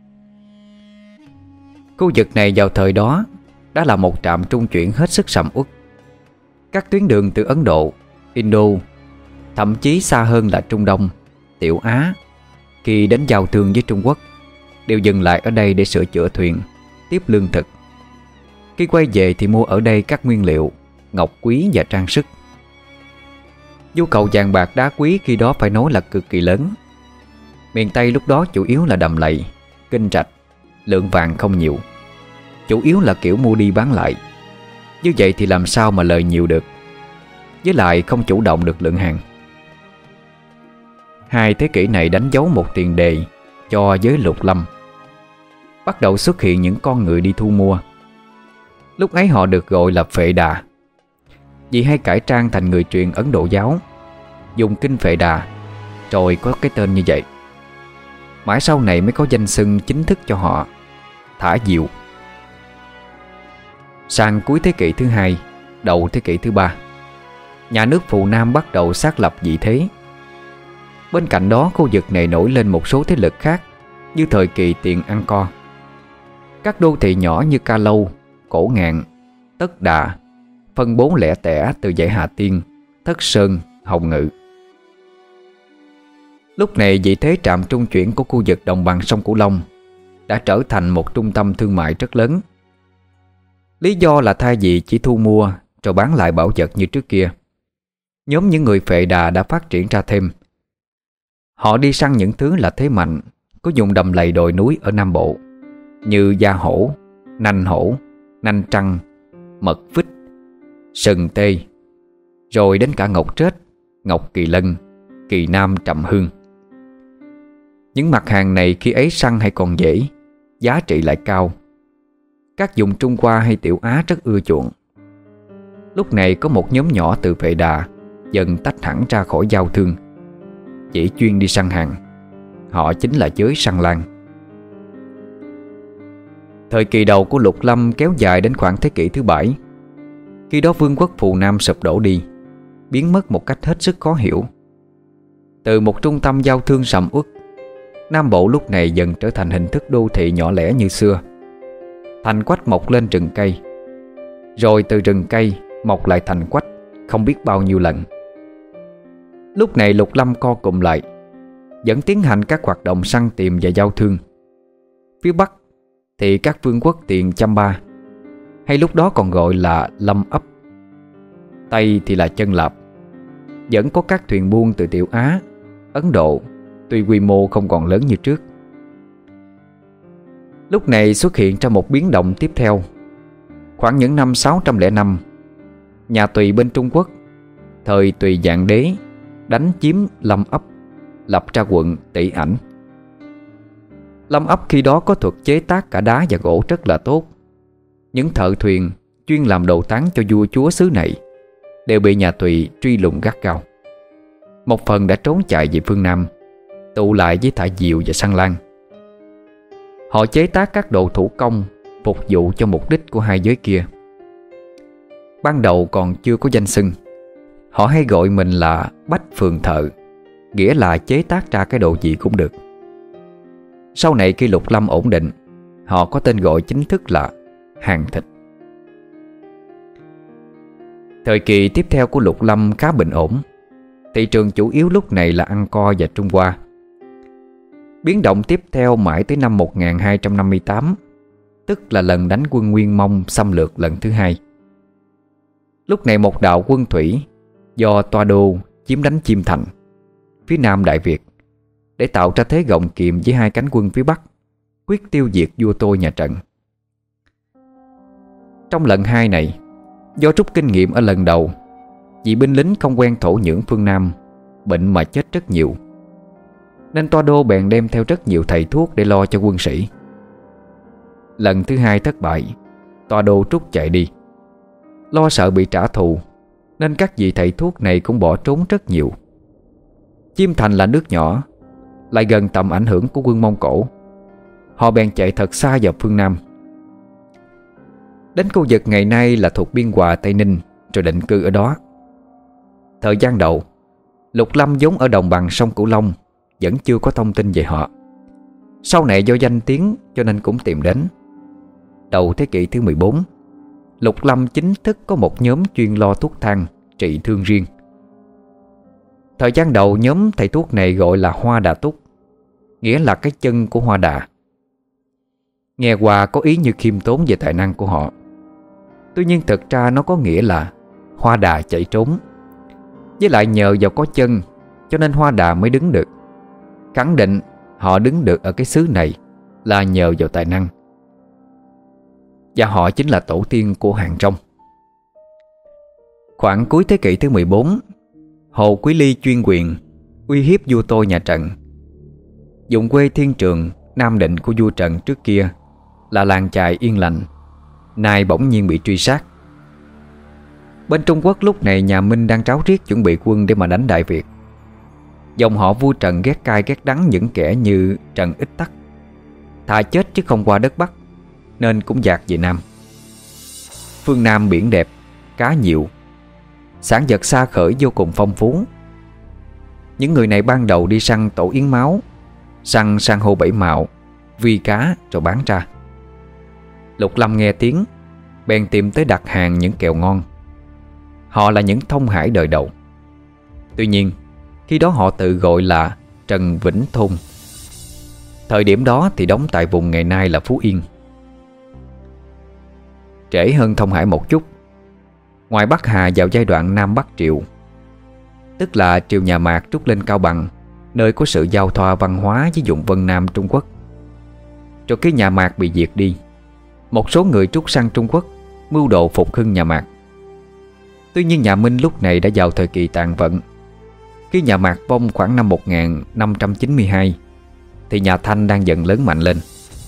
Khu vực này vào thời đó đã là một trạm trung chuyển hết sức sầm uất. Các tuyến đường từ Ấn Độ, Indo, thậm chí xa hơn là Trung Đông, Tiểu Á, khi đến giao thương với Trung Quốc, đều dừng lại ở đây để sửa chữa thuyền, tiếp lương thực. Khi quay về thì mua ở đây các nguyên liệu, ngọc quý và trang sức. Nhu cầu vàng bạc đá quý khi đó phải nói là cực kỳ lớn. Miền Tây lúc đó chủ yếu là Đầm Lầy, Kinh Trạch, lượng vàng không nhiều, chủ yếu là kiểu mua đi bán lại. Như vậy thì làm sao mà lời nhiều được, với lại không chủ động được lượng hàng. Hai thế kỷ này đánh dấu một tiền đề cho giới lục lâm. Bắt đầu xuất hiện những con người đi thu mua. Lúc ấy họ được gọi là Phệ Đà, vì hay cải trang thành người truyền Ấn Độ giáo, dùng kinh Phệ Đà, rồi có cái tên như vậy. Mãi sau này mới có danh xưng chính thức cho họ, Thả Diều. Sang cuối thế kỷ thứ hai, đầu thế kỷ thứ ba, nhà nước Phù Nam bắt đầu xác lập vị thế. Bên cạnh đó, khu vực này nổi lên một số thế lực khác như thời kỳ tiền Angkor. Các đô thị nhỏ như Ca Lâu, Cổ Ngạn, Tất Đà phân bố lẻ tẻ từ dãy Hà Tiên, Thất Sơn, Hồng Ngự. Lúc này vị thế trạm trung chuyển của khu vực đồng bằng sông Cửu Long đã trở thành một trung tâm thương mại rất lớn. Lý do là thay vì chỉ thu mua rồi bán lại bảo vật như trước kia, nhóm những người Phệ Đà đã phát triển ra thêm. Họ đi săn những thứ là thế mạnh có vùng đầm lầy đồi núi ở Nam Bộ, như da hổ, nanh hổ, nanh trăng, mật vích, sừng tê, rồi đến cả ngọc trết, ngọc kỳ lân, kỳ nam trầm hương. Những mặt hàng này khi ấy săn hay còn dễ, giá trị lại cao. Các vùng Trung Hoa hay Tiểu Á rất ưa chuộng. Lúc này có một nhóm nhỏ từ Phệ Đà dần tách hẳn ra khỏi giao thương, chỉ chuyên đi săn hàng. Họ chính là giới săn lan. Thời kỳ đầu của lục lâm kéo dài đến khoảng thế kỷ thứ bảy. Khi đó vương quốc Phù Nam sụp đổ đi, biến mất một cách hết sức khó hiểu. Từ một trung tâm giao thương sầm uất, Nam Bộ lúc này dần trở thành hình thức đô thị nhỏ lẻ như xưa. Thành quách mọc lên rừng cây, rồi từ rừng cây mọc lại thành quách không biết bao nhiêu lần. Lúc này lục lâm co cụm lại, vẫn tiến hành các hoạt động săn tìm và giao thương. Phía Bắc thì các vương quốc Tiền Chăm Ba, hay lúc đó còn gọi là Lâm Ấp, Tây thì là Chân Lạp, vẫn có các thuyền buôn từ Tiểu Á, Ấn Độ, tuy quy mô không còn lớn như trước. Lúc này xuất hiện ra một biến động tiếp theo. Khoảng những năm sáu trăm lẻ năm, nhà Tùy bên Trung Quốc, thời Tùy Dạng Đế, đánh chiếm Lâm Ấp, lập ra quận Tỷ Ảnh. Lâm Ấp khi đó có thuật chế tác cả đá và gỗ rất là tốt. Những thợ thuyền chuyên làm đồ tán cho vua chúa xứ này đều bị nhà Tùy truy lùng gắt gao. Một phần đã trốn chạy về phương Nam, tụ lại với Thả Diều và săn lan. Họ chế tác các đồ thủ công phục vụ cho mục đích của hai giới kia. Ban đầu còn chưa có danh xưng, họ hay gọi mình là Bách Phường Thợ, nghĩa là chế tác ra cái đồ gì cũng được. Sau này khi lục lâm ổn định, họ có tên gọi chính thức là Hàng Thịt. Thời kỳ tiếp theo của lục lâm khá bình ổn. Thị trường chủ yếu lúc này là Angkor và Trung Hoa. Biến động tiếp theo mãi tới năm một nghìn hai trăm năm mươi tám, tức là lần đánh quân Nguyên Mông xâm lược lần thứ hai. Lúc này một đạo quân thủy do Toa Đô chiếm đánh Chiêm Thành, phía nam Đại Việt, để tạo ra thế gọng kiềm với hai cánh quân phía Bắc, quyết tiêu diệt vua tôi nhà Trần. Trong lần hai này, do rút kinh nghiệm ở lần đầu, vì binh lính không quen thổ nhưỡng phương Nam, bệnh mà chết rất nhiều, nên Toa Đô bèn đem theo rất nhiều thầy thuốc để lo cho quân sĩ. Lần thứ hai thất bại, Toa Đô trút chạy đi. Lo sợ bị trả thù, nên các vị thầy thuốc này cũng bỏ trốn rất nhiều. Chiêm Thành là nước nhỏ, lại gần tầm ảnh hưởng của quân Mông Cổ. Họ bèn chạy thật xa vào phương Nam. Đến khu vực ngày nay là thuộc Biên Hòa, Tây Ninh, rồi định cư ở đó. Thời gian đầu, Lục Lâm vốn ở đồng bằng sông Cửu Long, vẫn chưa có thông tin về họ. Sau này do danh tiếng cho nên cũng tìm đến. Đầu thế kỷ thứ mười bốn, Lục Lâm chính thức có một nhóm chuyên lo thuốc thang, trị thương riêng. Thời gian đầu nhóm thầy thuốc này gọi là Hoa Đà Túc, nghĩa là cái chân của hoa đà. Nghe qua có ý như khiêm tốn về tài năng của họ. Tuy nhiên thực ra nó có nghĩa là hoa đà chạy trốn. Với lại nhờ vào có chân cho nên hoa đà mới đứng được. Khẳng định họ đứng được ở cái xứ này là nhờ vào tài năng. Và họ chính là tổ tiên của Hàng Trong. Khoảng cuối thế kỷ thứ mười bốn, Hồ Quý Ly chuyên quyền uy hiếp vua tôi nhà Trần. Vùng quê Thiên Trường, Nam Định của vua Trần trước kia là làng chài yên lành, nay bỗng nhiên bị truy sát. Bên Trung Quốc lúc này nhà Minh đang ráo riết chuẩn bị quân để mà đánh Đại Việt. Dòng họ vua Trần ghét cay ghét đắng những kẻ như Trần Ích Tắc, thà chết chứ không qua đất Bắc, nên cũng dạt về Nam. Phương Nam biển đẹp, cá nhiều, sản vật xa khởi vô cùng phong phú. Những người này ban đầu đi săn tổ yến máu, săn san hô bảy mạo, vi cá rồi bán ra. Lục Lâm nghe tiếng bèn tìm tới đặt hàng những kẹo ngon. Họ là những thông hải đời đầu. Tuy nhiên khi đó họ tự gọi là Trần Vĩnh Thôn. Thời điểm đó thì đóng tại vùng ngày nay là Phú Yên. Trễ hơn Thông Hải một chút, ngoài Bắc Hà vào giai đoạn Nam Bắc Triều, tức là triều nhà Mạc trút lên Cao Bằng, nơi có sự giao thoa văn hóa với vùng Vân Nam Trung Quốc. Rồi khi nhà Mạc bị diệt đi, một số người trút sang Trung Quốc mưu đồ phục hưng nhà Mạc. Tuy nhiên nhà Minh lúc này đã vào thời kỳ tàn vận. Khi nhà Mạc vong khoảng năm một nghìn năm trăm chín mươi hai thì nhà Thanh đang dần lớn mạnh lên.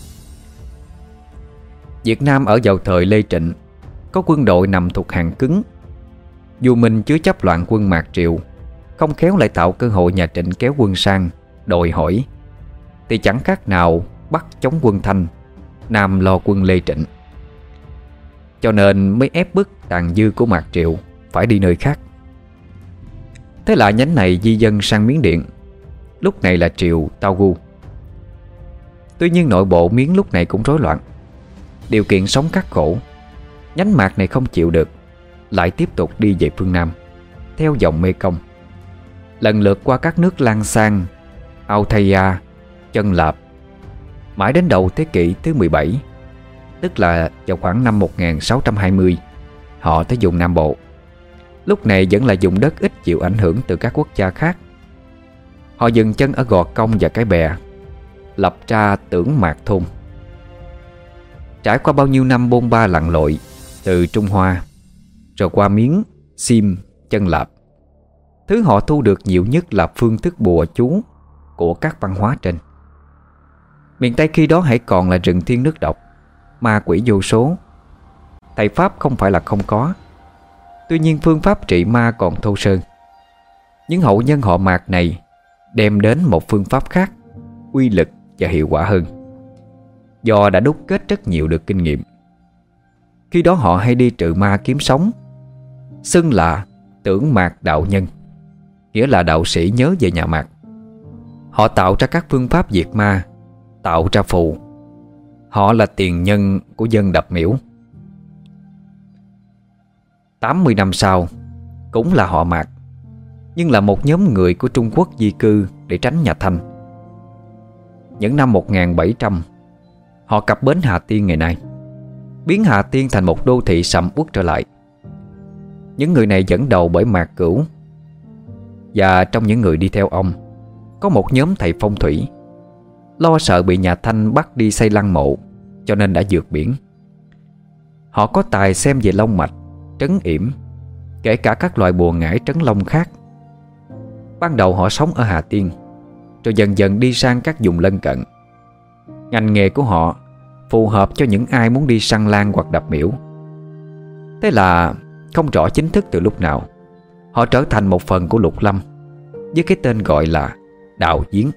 Việt Nam ở vào thời Lê Trịnh có quân đội nằm thuộc hàng cứng. Vua Minh chứa chấp loạn quân Mạc Triều, không khéo lại tạo cơ hội nhà Trịnh kéo quân sang đòi hỏi, thì chẳng khác nào Bắc chống quân Thanh, Nam lo quân Lê Trịnh. Cho nên mới ép bức tàn dư của Mạc Triều phải đi nơi khác. Thế là nhánh này di dân sang Miến Điện, lúc này là triều Tao Gu. Tuy nhiên nội bộ Miến lúc này cũng rối loạn, điều kiện sống khắc khổ. Nhánh Mạc này không chịu được, lại tiếp tục đi về phương Nam theo dòng Mê Công, lần lượt qua các nước Lan Sang, Ayutthaya, Chân Lạp. Mãi đến đầu thế kỷ thứ mười bảy, tức là vào khoảng năm một nghìn sáu trăm hai mươi, họ tới vùng Nam Bộ. Lúc này vẫn là vùng đất ít chịu ảnh hưởng từ các quốc gia khác. Họ dừng chân ở Gò Công và Cái Bè, lập ra Tưởng Mạc Thôn. Trải qua bao nhiêu năm bôn ba lặn lội từ Trung Hoa, rồi qua Miến, Sim, Chân Lạp, thứ họ thu được nhiều nhất là phương thức bùa chú của các văn hóa trên. Miền Tây khi đó hãy còn là rừng thiên nước độc, ma quỷ vô số. Thầy pháp không phải là không có, tuy nhiên phương pháp trị ma còn thô sơ. Những hậu nhân họ Mạc này đem đến một phương pháp khác, uy lực và hiệu quả hơn, do đã đúc kết rất nhiều được kinh nghiệm. Khi đó họ hay đi trừ ma kiếm sống, xưng là Tưởng Mạc đạo nhân, nghĩa là đạo sĩ nhớ về nhà Mạc. Họ tạo ra các phương pháp diệt ma, tạo ra phù. Họ là tiền nhân của dân Đập Miễu. tám mươi năm sau, cũng là họ Mạc, nhưng là một nhóm người của Trung Quốc di cư để tránh nhà Thanh. Những năm một nghìn bảy trăm, họ cập bến Hà Tiên ngày nay, biến Hà Tiên thành một đô thị sầm uất trở lại. Những người này dẫn đầu bởi Mạc Cửu. Và trong những người đi theo ông có một nhóm thầy phong thủy, lo sợ bị nhà Thanh bắt đi xây lăng mộ, cho nên đã vượt biển. Họ có tài xem về long mạch, trấn yểm, kể cả các loại bùa ngải trấn long khác. Ban đầu họ sống ở Hà Tiên, rồi dần dần đi sang các vùng lân cận. Ngành nghề của họ phù hợp cho những ai muốn đi săn lan hoặc đập miễu. Thế là không rõ chính thức từ lúc nào, họ trở thành một phần của Lục Lâm với cái tên gọi là Đạo Giếng.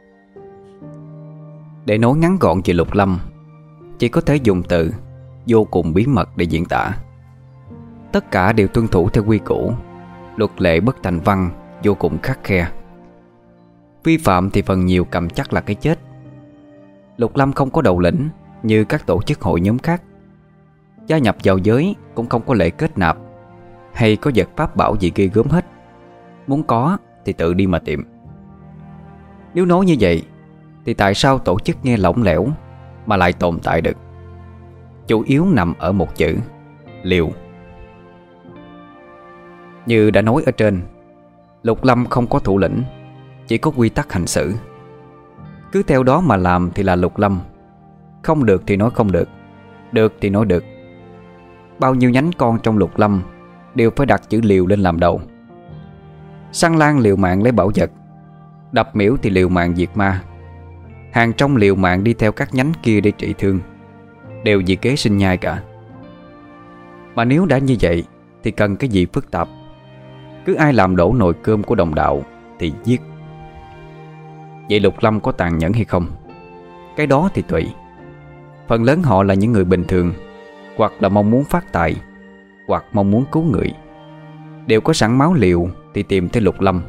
Để nói ngắn gọn về Lục Lâm, chỉ có thể dùng từ vô cùng bí mật để diễn tả. Tất cả đều tuân thủ theo quy củ, luật lệ bất thành văn, vô cùng khắt khe. Vi phạm thì phần nhiều cầm chắc là cái chết. Lục Lâm không có đầu lĩnh như các tổ chức hội nhóm khác. Gia nhập vào giới cũng không có lễ kết nạp hay có vật pháp bảo gì ghê gớm hết. Muốn có thì tự đi mà tìm. Nếu nói như vậy thì tại sao tổ chức nghe lỏng lẻo mà lại tồn tại được? Chủ yếu nằm ở một chữ: liều. Như đã nói ở trên, Lục Lâm không có thủ lĩnh, chỉ có quy tắc hành xử. Cứ theo đó mà làm thì là Lục Lâm. Không được thì nói không được, được thì nói được. Bao nhiêu nhánh con trong Lục Lâm đều phải đặt chữ liều lên làm đầu. Săn lan liều mạng lấy bảo vật, đập miễu thì liều mạng diệt ma, hàng trong liều mạng đi theo các nhánh kia để trị thương, đều vì kế sinh nhai cả. Mà nếu đã như vậy thì cần cái gì phức tạp? Cứ ai làm đổ nồi cơm của đồng đạo thì giết. Vậy Lục Lâm có tàn nhẫn hay không? Cái đó thì tùy. Phần lớn họ là những người bình thường, hoặc là mong muốn phát tài, hoặc mong muốn cứu người, đều có sẵn máu liều thì tìm tới Lục Lâm.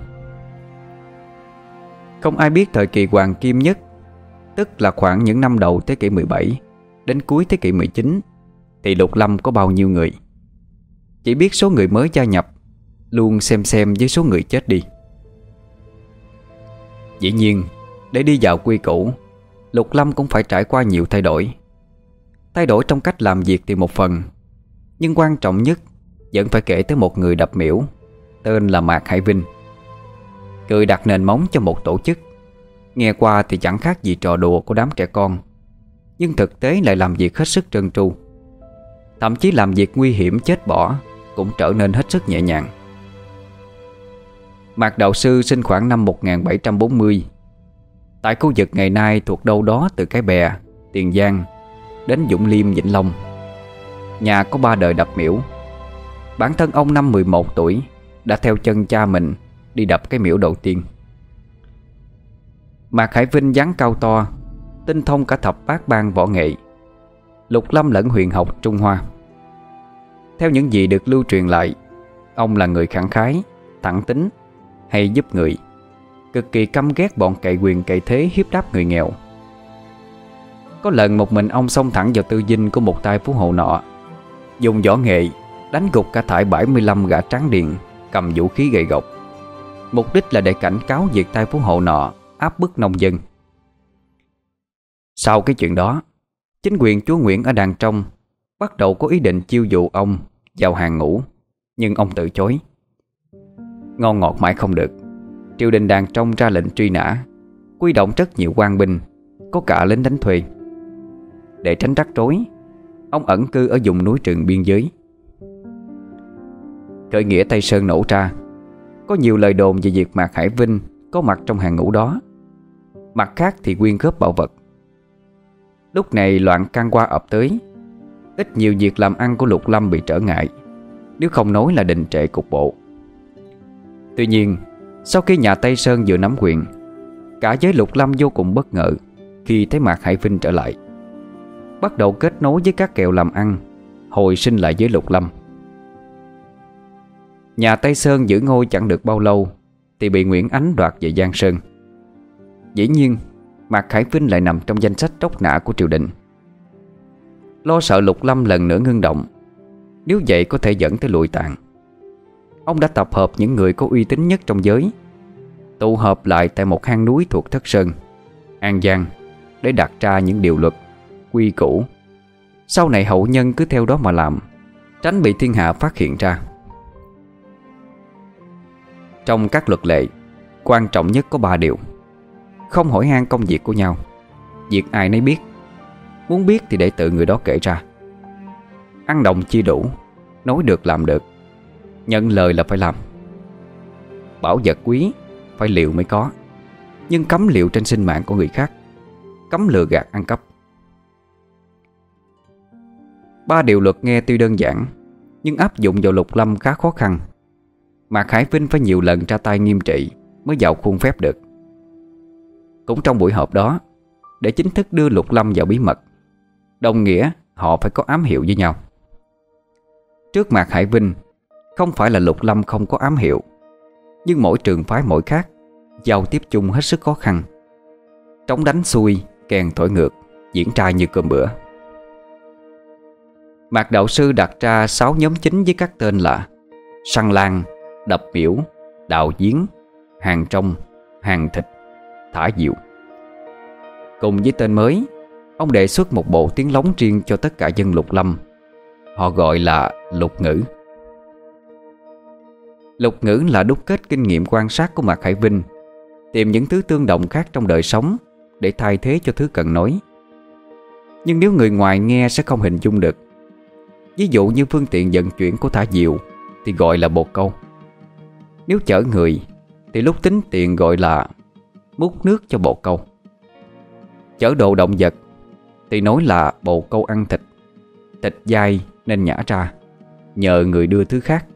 Không ai biết thời kỳ hoàng kim nhất, tức là khoảng những năm đầu thế kỷ mười bảy đến cuối thế kỷ mười chín, thì Lục Lâm có bao nhiêu người. Chỉ biết số người mới gia nhập luôn xem xem với số người chết đi. Dĩ nhiên, để đi vào quy củ, Lục Lâm cũng phải trải qua nhiều thay đổi. Thay đổi trong cách làm việc thì một phần, nhưng quan trọng nhất vẫn phải kể tới một người đập miễu, tên là Mạc Hải Vinh. Người đặt nền móng cho một tổ chức. Nghe qua thì chẳng khác gì trò đùa của đám trẻ con, nhưng thực tế lại làm việc hết sức trơn tru. Thậm chí làm việc nguy hiểm chết bỏ cũng trở nên hết sức nhẹ nhàng. Mạc đạo sư sinh khoảng năm một nghìn bảy trăm bốn mươi tại khu vực ngày nay thuộc đâu đó từ Cái Bè, Tiền Giang đến Vũng Liêm, Vĩnh Long. Nhà có ba đời đập miễu. Bản thân ông năm mười một tuổi đã theo chân cha mình đi đập cái miễu đầu tiên. Mạc Hải Vinh dáng cao to, tinh thông cả thập bát ban võ nghệ, lục lâm lẫn huyền học Trung Hoa. Theo những gì được lưu truyền lại, ông là người khẳng khái, thẳng tính, hay giúp người, cực kỳ căm ghét bọn cậy quyền cậy thế hiếp đáp người nghèo. Có lần một mình ông xông thẳng vào tư dinh của một tay phú hộ nọ, dùng võ nghệ đánh gục cả thải bảy mươi lăm gã tráng điền cầm vũ khí gậy gộc. Mục đích là để cảnh cáo việc tay phú hộ nọ áp bức nông dân. Sau cái chuyện đó, chính quyền chúa Nguyễn ở Đàn Trong bắt đầu có ý định chiêu dụ ông vào hàng ngũ, nhưng ông từ chối. Ngon ngọt mãi không được, triều đình Đàn Trong ra lệnh truy nã, quy động rất nhiều quan binh, có cả lính đánh thuê. Để tránh rắc rối, ông ẩn cư ở vùng núi rừng biên giới. Khởi nghĩa Tây Sơn nổ ra, có nhiều lời đồn về việc Mạc Hải Vinh có mặt trong hàng ngũ đó. Mặt khác thì quyên góp bảo vật. Lúc này loạn can qua ập tới, ít nhiều việc làm ăn của Lục Lâm bị trở ngại, nếu không nói là đình trệ cục bộ. Tuy nhiên, sau khi nhà Tây Sơn vừa nắm quyền, cả giới Lục Lâm vô cùng bất ngờ khi thấy Mạc Hải Vinh trở lại, bắt đầu kết nối với các kèo làm ăn, hồi sinh lại giới Lục Lâm. Nhà Tây Sơn giữ ngôi chẳng được bao lâu thì bị Nguyễn Ánh đoạt về Giang Sơn. Dĩ nhiên, Mạc Hải Vinh lại nằm trong danh sách tróc nã của triều đình. Lo sợ Lục Lâm lần nữa ngưng động, nếu vậy có thể dẫn tới lụi tàn, ông đã tập hợp những người có uy tín nhất trong giới, tụ họp lại tại một hang núi thuộc Thất Sơn, An Giang, để đặt ra những điều luật, quy củ. Sau này hậu nhân cứ theo đó mà làm, tránh bị thiên hạ phát hiện ra. Trong các luật lệ, quan trọng nhất có ba điều: không hỏi han công việc của nhau, việc ai nấy biết, muốn biết thì để tự người đó kể ra. Ăn đồng chia đủ, nói được làm được, nhận lời là phải làm. Bảo vật quý phải liệu mới có, nhưng cấm liệu trên sinh mạng của người khác, cấm lừa gạt ăn cắp. Ba điều luật nghe tuy đơn giản, nhưng áp dụng vào Lục Lâm khá khó khăn. Mạc Hải Vinh phải nhiều lần ra tay nghiêm trị mới vào khuôn phép được. Cũng trong buổi họp đó, để chính thức đưa Lục Lâm vào bí mật, đồng nghĩa họ phải có ám hiệu với nhau. Trước Mạc Hải Vinh, không phải là Lục Lâm không có ám hiệu, nhưng mỗi trường phái mỗi khác, giao tiếp chung hết sức khó khăn. Trống đánh xuôi, kèn thổi ngược, diễn ra như cơm bữa. Mạc đạo sư đặt ra sáu nhóm chính với các tên là Săn Lan, Đập Miễu, Đào Giếng, Hàng Trong, Hàng Thịt, Thả Diệu. Cùng với tên mới, ông đề xuất một bộ tiếng lóng riêng cho tất cả dân Lục Lâm. Họ gọi là Lục Ngữ. Lục Ngữ là đúc kết kinh nghiệm quan sát của Mạc Hải Vinh, tìm những thứ tương đồng khác trong đời sống để thay thế cho thứ cần nói. Nhưng nếu người ngoài nghe sẽ không hình dung được. Ví dụ như phương tiện vận chuyển của thả diều thì gọi là bồ câu. Nếu chở người thì lúc tính tiền gọi là múc nước cho bồ câu. Chở đồ động vật thì nói là bồ câu ăn thịt. Thịt dai nên nhả ra, nhờ người đưa thứ khác.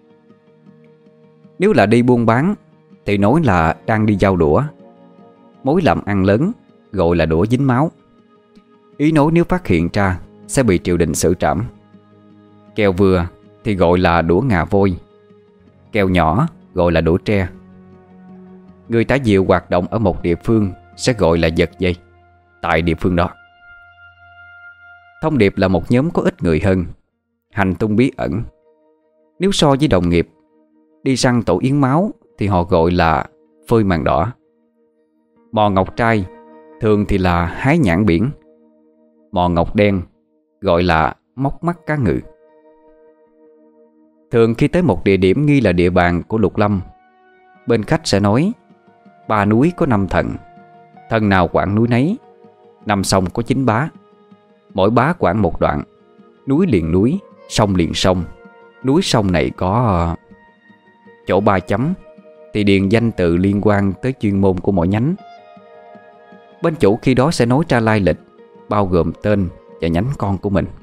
Nếu là đi buôn bán thì nói là đang đi giao đũa. Mối làm ăn lớn gọi là đũa dính máu. Ý nói nếu phát hiện ra sẽ bị triều đình xử trảm. Kèo vừa thì gọi là đũa ngà vôi. Kèo nhỏ gọi là đũa tre. Người thả diều hoạt động ở một địa phương sẽ gọi là giật dây tại địa phương đó. Thông điệp là một nhóm có ít người hơn, hành tung bí ẩn. Nếu so với đồng nghiệp, đi săn tổ yến máu thì họ gọi là phơi màn đỏ. Mò ngọc trai thường thì là hái nhãn biển. Mò ngọc đen gọi là móc mắt cá ngừ. Thường khi tới một địa điểm nghi là địa bàn của Lục Lâm, bên khách sẽ nói ba núi có năm thần, thần nào quản núi nấy. Năm sông có chín bá, mỗi bá quản một đoạn. Núi liền núi, sông liền sông. Núi sông này có chỗ ba chấm thì điền danh từ liên quan tới chuyên môn của mỗi nhánh. Bên chủ khi đó sẽ nói ra lai lịch, bao gồm tên và nhánh con của mình.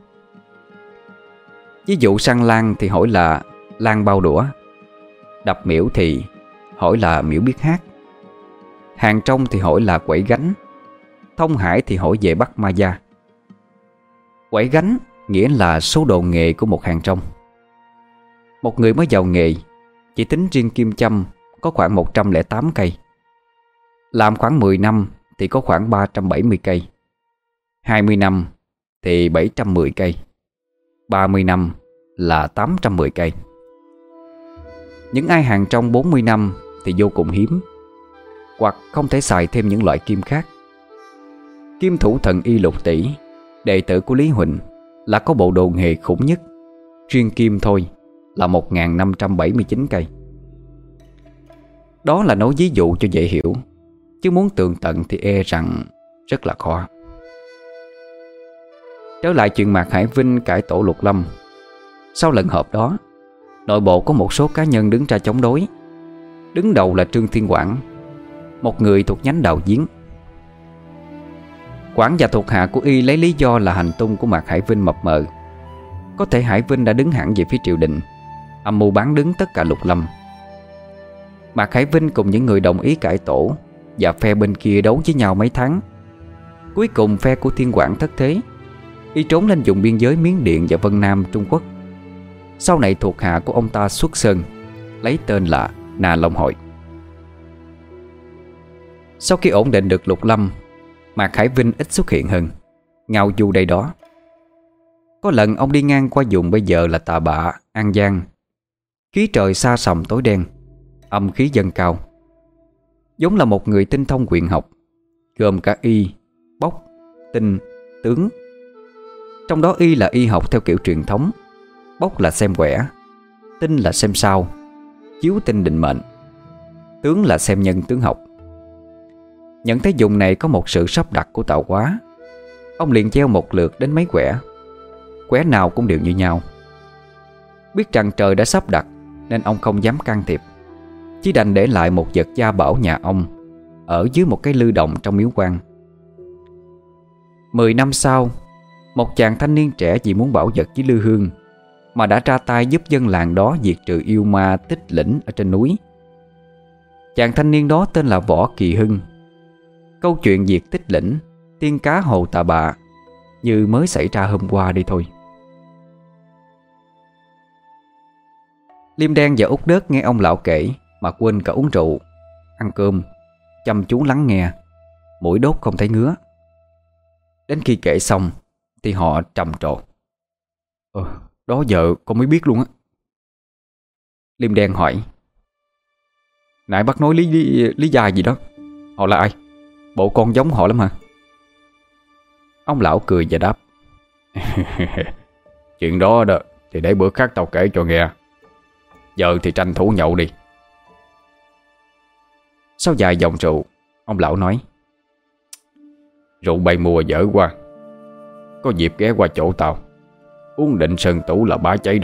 Ví dụ Săn Lan thì hỏi là Lan bao đũa. Đập Miễu thì hỏi là Miễu biết hát. Hàng Trong thì hỏi là quẩy gánh. Thông Hải thì hỏi về Bắc Ma Gia. Quẩy gánh nghĩa là số đồ nghề của một hàng trong. Một người mới vào nghề, chỉ tính riêng kim châm có khoảng một trăm lẻ tám cây. Làm khoảng mười năm thì có khoảng ba trăm bảy mươi cây. Hai mươi năm thì bảy trăm mười cây. Ba mươi năm là tám trăm mười cây. Những ai hàng trong bốn mươi năm thì vô cùng hiếm, hoặc không thể xài thêm những loại kim khác. Kim thủ thần y Lục Tỷ, đệ tử của Lý Huỳnh, là có bộ đồ nghề khủng nhất. Riêng kim thôi là một nghìn năm trăm bảy mươi chín cây. Đó là nói ví dụ cho dễ hiểu, chứ muốn tường tận thì e rằng rất là khó. Trở lại chuyện Mạc Hải Vinh cải tổ Lục Lâm. Sau lần họp đó, nội bộ có một số cá nhân đứng ra chống đối. Đứng đầu là Trương Thiên Quảng, một người thuộc nhánh Đào Giếng. Quảng và thuộc hạ của y lấy lý do là hành tung của Mạc Hải Vinh mập mờ. Có thể Hải Vinh đã đứng hẳn về phía triều đình, âm mưu bán đứng tất cả Lục Lâm. Mạc Hải Vinh cùng những người đồng ý cải tổ và phe bên kia đấu với nhau mấy tháng. Cuối cùng phe của Thiên Quảng thất thế. Y trốn lên vùng biên giới Miến Điện và Vân Nam Trung Quốc. Sau này thuộc hạ của ông ta xuất sơn, lấy tên là Na Long Hội. Sau khi ổn định được Lục Lâm, Mạc Hải Vinh ít xuất hiện hơn, ngao du đây đó. Có lần ông đi ngang qua vùng bây giờ là Tà Bạ, An Giang. Khí trời xa sầm tối đen, âm khí dâng cao. Giống là một người tinh thông quyền học, gồm cả y, bốc, tinh, tướng. Trong đó y là y học theo kiểu truyền thống, bốc là xem quẻ, tinh là xem sao, chiếu tinh định mệnh, tướng là xem nhân tướng học. Nhận thấy vùng này có một sự sắp đặt của tạo hóa, ông liền treo một lượt đến mấy quẻ. Quẻ nào cũng đều như nhau. Biết rằng trời đã sắp đặt nên ông không dám can thiệp, chỉ đành để lại một vật gia bảo nhà ông ở dưới một cái lư đồng trong miếu quan. Mười năm sau, một chàng thanh niên trẻ vì muốn bảo vật với lư hương mà đã ra tay giúp dân làng đó diệt trừ yêu ma Tích Lĩnh ở trên núi. Chàng thanh niên đó tên là Võ Kỳ Hưng. Câu chuyện diệt Tích Lĩnh, tiên cá hồ Tà Bạ như mới xảy ra hôm qua đi thôi. Liêm Đen và Út Đớt nghe ông lão kể mà quên cả uống rượu, ăn cơm, chăm chú lắng nghe, mũi đốt không thấy ngứa. Đến khi kể xong thì họ trầm trồ. Ờ, đó giờ con mới biết luôn á. Liêm Đen hỏi: nãy bác nói lý, lý, lý gia gì đó, họ là ai? Bộ con giống họ lắm hả? Ông lão cười và đáp: chuyện đó đó thì để bữa khác tao kể cho nghe. Giờ thì tranh thủ nhậu đi. Sau vài vòng rượu, ông lão nói: rượu bay mùa dở qua, có dịp ghé qua chỗ tao uống Định Sơn Tủ là bá cháy đó.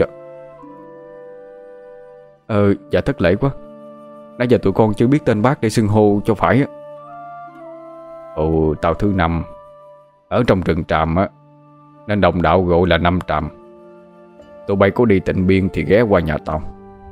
Ờ dạ thất lễ quá, nãy giờ tụi con chưa biết tên bác để xưng hô cho phải á. Ồ, tao thứ năm ở trong rừng Tràm á, nên đồng đạo gọi là Năm Tràm. Tụi bay có đi Tịnh Biên thì ghé qua nhà tao.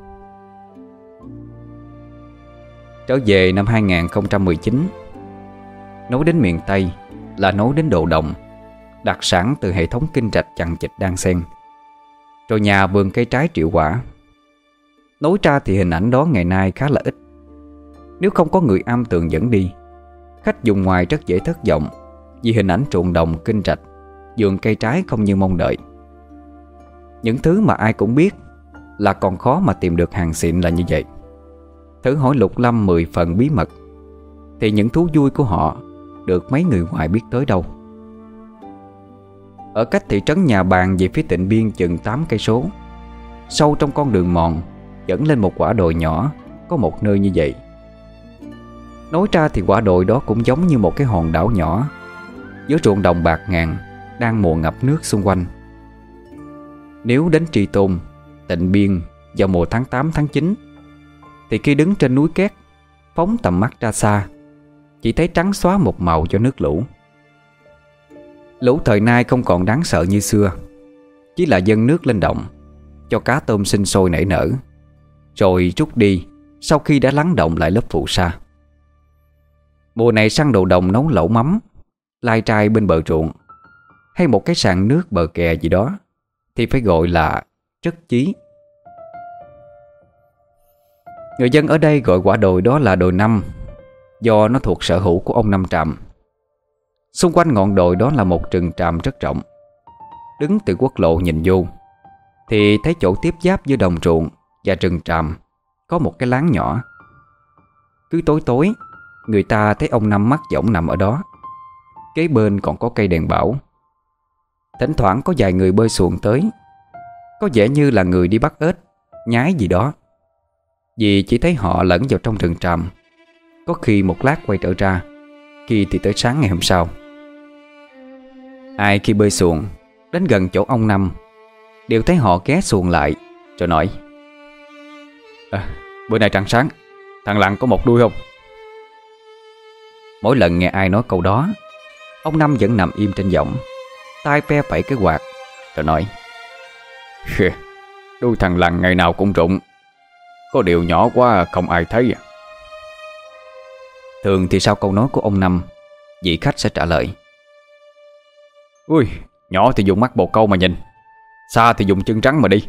Trở về năm hai không một chín, nói đến miền Tây là nói đến đồ đồng, đặc sản từ hệ thống kinh rạch chằng chịt đan xen, rồi nhà vườn cây trái triệu quả. Nói ra thì hình ảnh đó ngày nay khá là ít. Nếu không có người am tường dẫn đi, khách dùng ngoài rất dễ thất vọng vì hình ảnh ruộng đồng kinh rạch, vườn cây trái không như mong đợi. Những thứ mà ai cũng biết là còn khó mà tìm được hàng xịn là như vậy. Thử hỏi Lục Lâm mười phần bí mật thì những thú vui của họ được mấy người ngoài biết tới đâu. Ở cách thị trấn Nhà Bàng về phía Tịnh Biên chừng tám cây số, sâu trong con đường mòn dẫn lên một quả đồi nhỏ, có một nơi như vậy. Nói ra thì quả đồi đó cũng giống như một cái hòn đảo nhỏ giữa ruộng đồng bạc ngàn đang mùa ngập nước xung quanh. Nếu đến Tri Tôn, Tịnh Biên vào mùa tháng tám tháng chín thì khi đứng trên núi Két, phóng tầm mắt ra xa, chỉ thấy trắng xóa một màu cho nước lũ. Lũ thời nay không còn đáng sợ như xưa, chỉ là dâng nước lên động cho cá tôm sinh sôi nảy nở, rồi rút đi sau khi đã lắng động lại lớp phù sa. Mùa này săn đồ đồng nấu lẩu mắm, lai trai bên bờ ruộng, hay một cái sàn nước bờ kè gì đó thì phải gọi là rất chí. Người dân ở đây gọi quả đồi đó là đồi Năm, do nó thuộc sở hữu của ông Năm Tràm. Xung quanh ngọn đồi đó là một rừng tràm rất rộng. Đứng từ quốc lộ nhìn vô thì thấy chỗ tiếp giáp giữa đồng ruộng và rừng tràm có một cái láng nhỏ. Cứ tối tối người ta thấy ông Năm mắt võng nằm ở đó. Kế bên còn có cây đèn bảo. Thỉnh thoảng có vài người bơi xuồng tới, có vẻ như là người đi bắt ếch, nhái gì đó. Vì chỉ thấy họ lẫn vào trong rừng tràm, có khi một lát quay trở ra, khi thì tới sáng ngày hôm sau. Ai khi bơi xuồng đến gần chỗ ông Năm đều thấy họ ghé xuồng lại rồi nói: à, bữa nay trăng sáng, thằng Lặng có một đuôi không? Mỗi lần nghe ai nói câu đó, ông Năm vẫn nằm im trên võng, tay pe phẩy cái quạt rồi nói: đuôi thằng Lặng ngày nào cũng rụng, có điều nhỏ quá không ai thấy. Thường thì sau câu nói của ông Năm, vị khách sẽ trả lời: ui, nhỏ thì dùng mắt bồ câu mà nhìn, xa thì dùng chân trắng mà đi.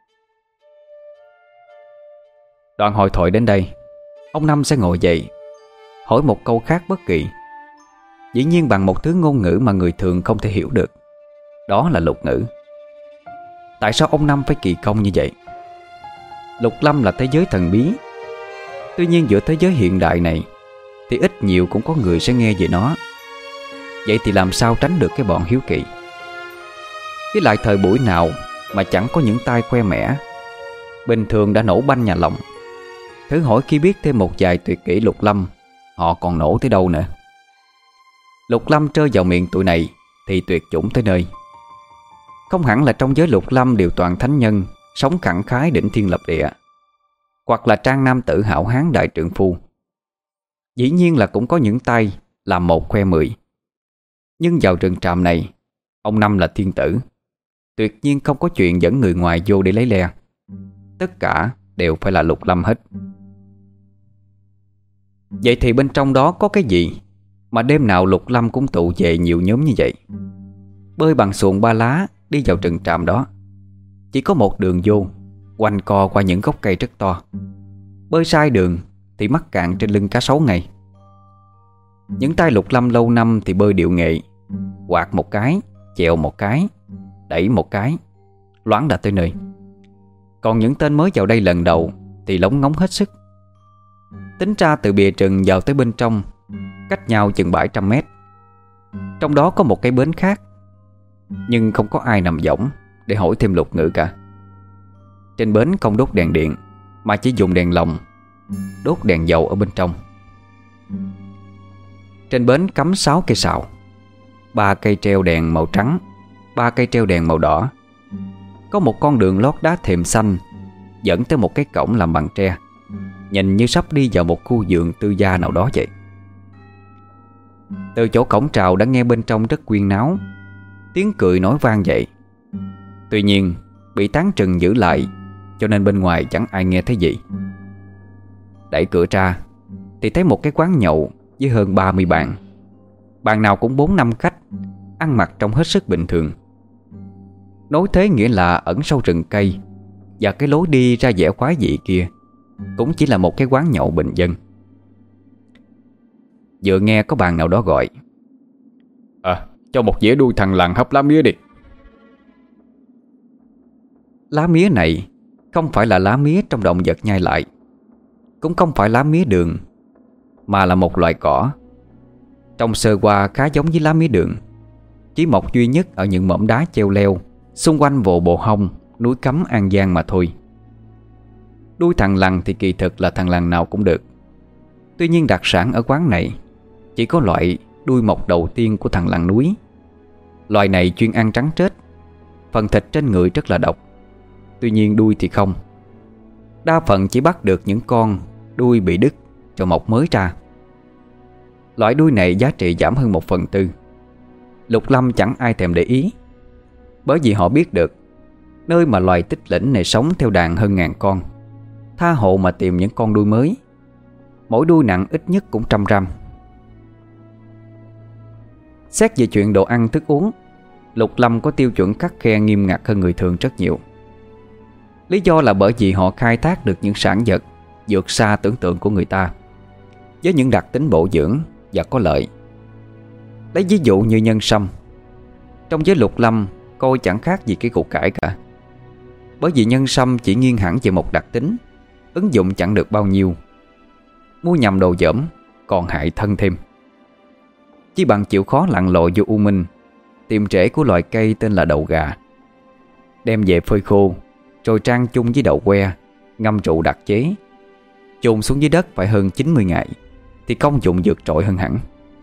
Đoạn hội thoại đến đây, ông Năm sẽ ngồi dậy, hỏi một câu khác bất kỳ, dĩ nhiên bằng một thứ ngôn ngữ mà người thường không thể hiểu được. Đó là lục ngữ. Tại sao ông Năm phải kỳ công như vậy? Lục Lâm là thế giới thần bí. Tuy nhiên giữa thế giới hiện đại này thì ít nhiều cũng có người sẽ nghe về nó. Vậy thì làm sao tránh được cái bọn hiếu kỳ? Với lại thời buổi nào mà chẳng có những tai khoe mẽ, bình thường đã nổ banh nhà lòng. Thử hỏi khi biết thêm một vài tuyệt kỹ Lục Lâm, họ còn nổ tới đâu nữa. Lục Lâm trơi vào miệng tụi này thì tuyệt chủng tới nơi. Không hẳn là trong giới Lục Lâm đều toàn thánh nhân, sống khẳng khái đỉnh thiên lập địa, hoặc là trang nam tử hảo hán đại trượng phu. Dĩ nhiên là cũng có những tay làm một khoe mười. Nhưng vào rừng tràm này, ông Năm là thiên tử, tuyệt nhiên không có chuyện dẫn người ngoài vô để lấy le. Tất cả đều phải là Lục Lâm hết. Vậy thì bên trong đó có cái gì mà đêm nào Lục Lâm cũng tụ về nhiều nhóm như vậy? Bơi bằng xuồng ba lá đi vào rừng tràm đó, chỉ có một đường vô, quanh co qua những gốc cây rất to. Bơi sai đường thì mắc cạn trên lưng cá sấu ngay. Những tay Lục Lâm lâu năm thì bơi điệu nghệ, quạt một cái, chèo một cái, đẩy một cái, loáng đã tới nơi. Còn những tên mới vào đây lần đầu thì lóng ngóng hết sức. Tính ra từ bìa rừng vào tới bên trong cách nhau chừng bảy trăm mét. Trong đó có một cái bến khác, nhưng không có ai nằm võng để hỏi thêm lục ngữ cả. Trên bến không đốt đèn điện, mà chỉ dùng đèn lồng, đốt đèn dầu ở bên trong. Trên bến cắm sáu cây sào, ba cây treo đèn màu trắng, ba cây treo đèn màu đỏ. Có một con đường lót đá thềm xanh dẫn tới một cái cổng làm bằng tre, nhìn như sắp đi vào một khu vườn tư gia nào đó vậy. Từ chỗ cổng trào đã nghe bên trong rất quyên náo, tiếng cười nói vang dậy. Tuy nhiên bị tán trừng giữ lại, cho nên bên ngoài chẳng ai nghe thấy gì. Đẩy cửa ra thì thấy một cái quán nhậu với hơn ba mươi bàn. Bàn nào cũng bốn năm khách, ăn mặc trông hết sức bình thường. Nói thế nghĩa là ẩn sâu rừng cây, và cái lối đi ra vẻ quái dị kia cũng chỉ là một cái quán nhậu bình dân. Vừa nghe có bàn nào đó gọi: À, cho một dĩa đuôi thằn lằn hấp lá mía đi. Lá mía này không phải là lá mía trong động vật nhai lại, cũng không phải lá mía đường, mà là một loại cỏ. Trông sơ qua khá giống với lá mía đường, chỉ mọc duy nhất ở những mỏm đá treo leo xung quanh vồ Bồ Hông, núi Cấm An Giang mà thôi. Đuôi thằn lằn thì kỳ thực là thằn lằn nào cũng được. Tuy nhiên đặc sản ở quán này chỉ có loại đuôi mọc đầu tiên của thằn lằn núi. Loài này chuyên ăn trắng trết, phần thịt trên người rất là độc. Tuy nhiên đuôi thì không. Đa phần chỉ bắt được những con đuôi bị đứt rồi mọc mới ra. Loại đuôi này giá trị giảm hơn một phần tư. Lục Lâm chẳng ai thèm để ý, bởi vì họ biết được nơi mà loài tích lĩnh này sống theo đàn hơn ngàn con, tha hồ mà tìm những con đuôi mới. Mỗi đuôi nặng ít nhất cũng trăm gram. Xét về chuyện đồ ăn thức uống, Lục Lâm có tiêu chuẩn khắt khe nghiêm ngặt hơn người thường rất nhiều. Lý do là bởi vì họ khai thác được những sản vật vượt xa tưởng tượng của người ta, với những đặc tính bổ dưỡng và có lợi. Lấy ví dụ như nhân sâm, trong giới Lục Lâm coi chẳng khác gì cái củ cải cả. Bởi vì nhân sâm chỉ nghiêng hẳn về một đặc tính, ứng dụng chẳng được bao nhiêu. Mua nhầm đồ dởm còn hại thân thêm. Chỉ bằng chịu khó lặn lội vô U Minh, tìm rễ của loài cây tên là đậu gà, đem về phơi khô, rồi trang chung với đậu que, ngâm rượu đặc chế, chôn xuống dưới đất phải hơn chín mươi ngày, thì công dụng vượt trội hơn hẳn.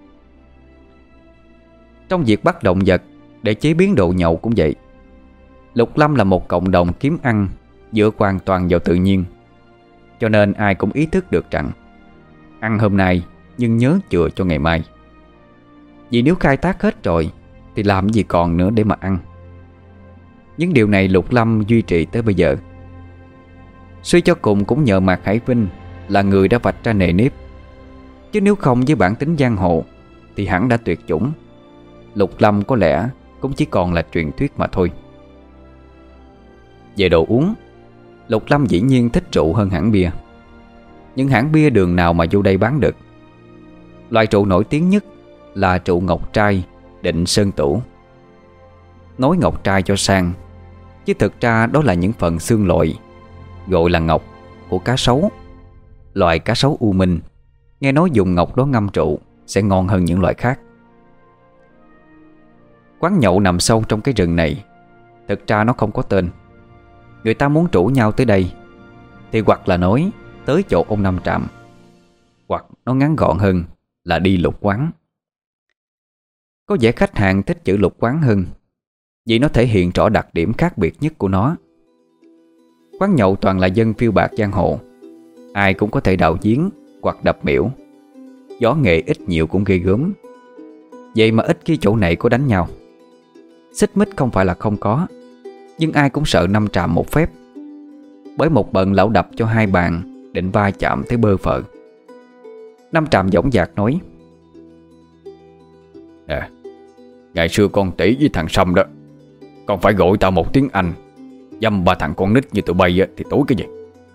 Trong việc bắt động vật để chế biến đồ nhậu cũng vậy. Lục Lâm là một cộng đồng kiếm ăn dựa hoàn toàn vào tự nhiên, cho nên ai cũng ý thức được rằng ăn hôm nay nhưng nhớ chừa cho ngày mai. Vì nếu khai thác hết rồi thì làm gì còn nữa để mà ăn. Những điều này Lục Lâm duy trì tới bây giờ. Suy cho cùng cũng nhờ Mạc Hải Vinh là người đã vạch ra nề nếp, chứ nếu không với bản tính giang hồ thì hẳn đã tuyệt chủng. Lục Lâm có lẽ cũng chỉ còn là truyền thuyết mà thôi. Về đồ uống, Lục Lâm dĩ nhiên thích rượu hơn hãng bia. Nhưng hãng bia đường nào mà vô đây bán được. Loại rượu nổi tiếng nhất là rượu ngọc trai Định Sơn Tủ. Nói ngọc trai cho sang, chứ thực ra đó là những phần xương lội, gọi là ngọc, của cá sấu. Loại cá sấu U Minh, nghe nói dùng ngọc đó ngâm rượu sẽ ngon hơn những loại khác. Quán nhậu nằm sâu trong cái rừng này, thực ra nó không có tên. Người ta muốn rủ nhau tới đây thì hoặc là nói tới chỗ ông Năm Trạm, hoặc nó ngắn gọn hơn là đi lục quán. Có vẻ khách hàng thích chữ lục quán hơn, vì nó thể hiện rõ đặc điểm khác biệt nhất của nó. Quán nhậu toàn là dân phiêu bạc giang hồ, ai cũng có thể đào giếng hoặc đập miễu, võ nghệ ít nhiều cũng ghê gớm. Vậy mà ít khi chỗ này có đánh nhau. Xích mích không phải là không có, nhưng ai cũng sợ Năm Trạm một phép. Bởi một bận lão đập cho hai bàn, định va chạm tới bơ phờ. Năm Trạm dõng dạc nói: Nè, ngày xưa con tỷ với thằng Sâm đó, con phải gọi tao một tiếng anh Dăm ba thằng con nít như tụi bay á, thì tối cái gì.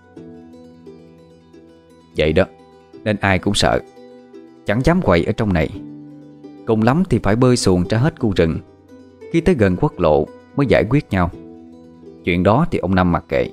Vậy đó, nên ai cũng sợ, chẳng dám quậy ở trong này. Cùng lắm thì phải bơi xuồng ra hết khu rừng, khi tới gần quốc lộ mới giải quyết nhau. Chuyện đó thì ông Năm mặc kệ.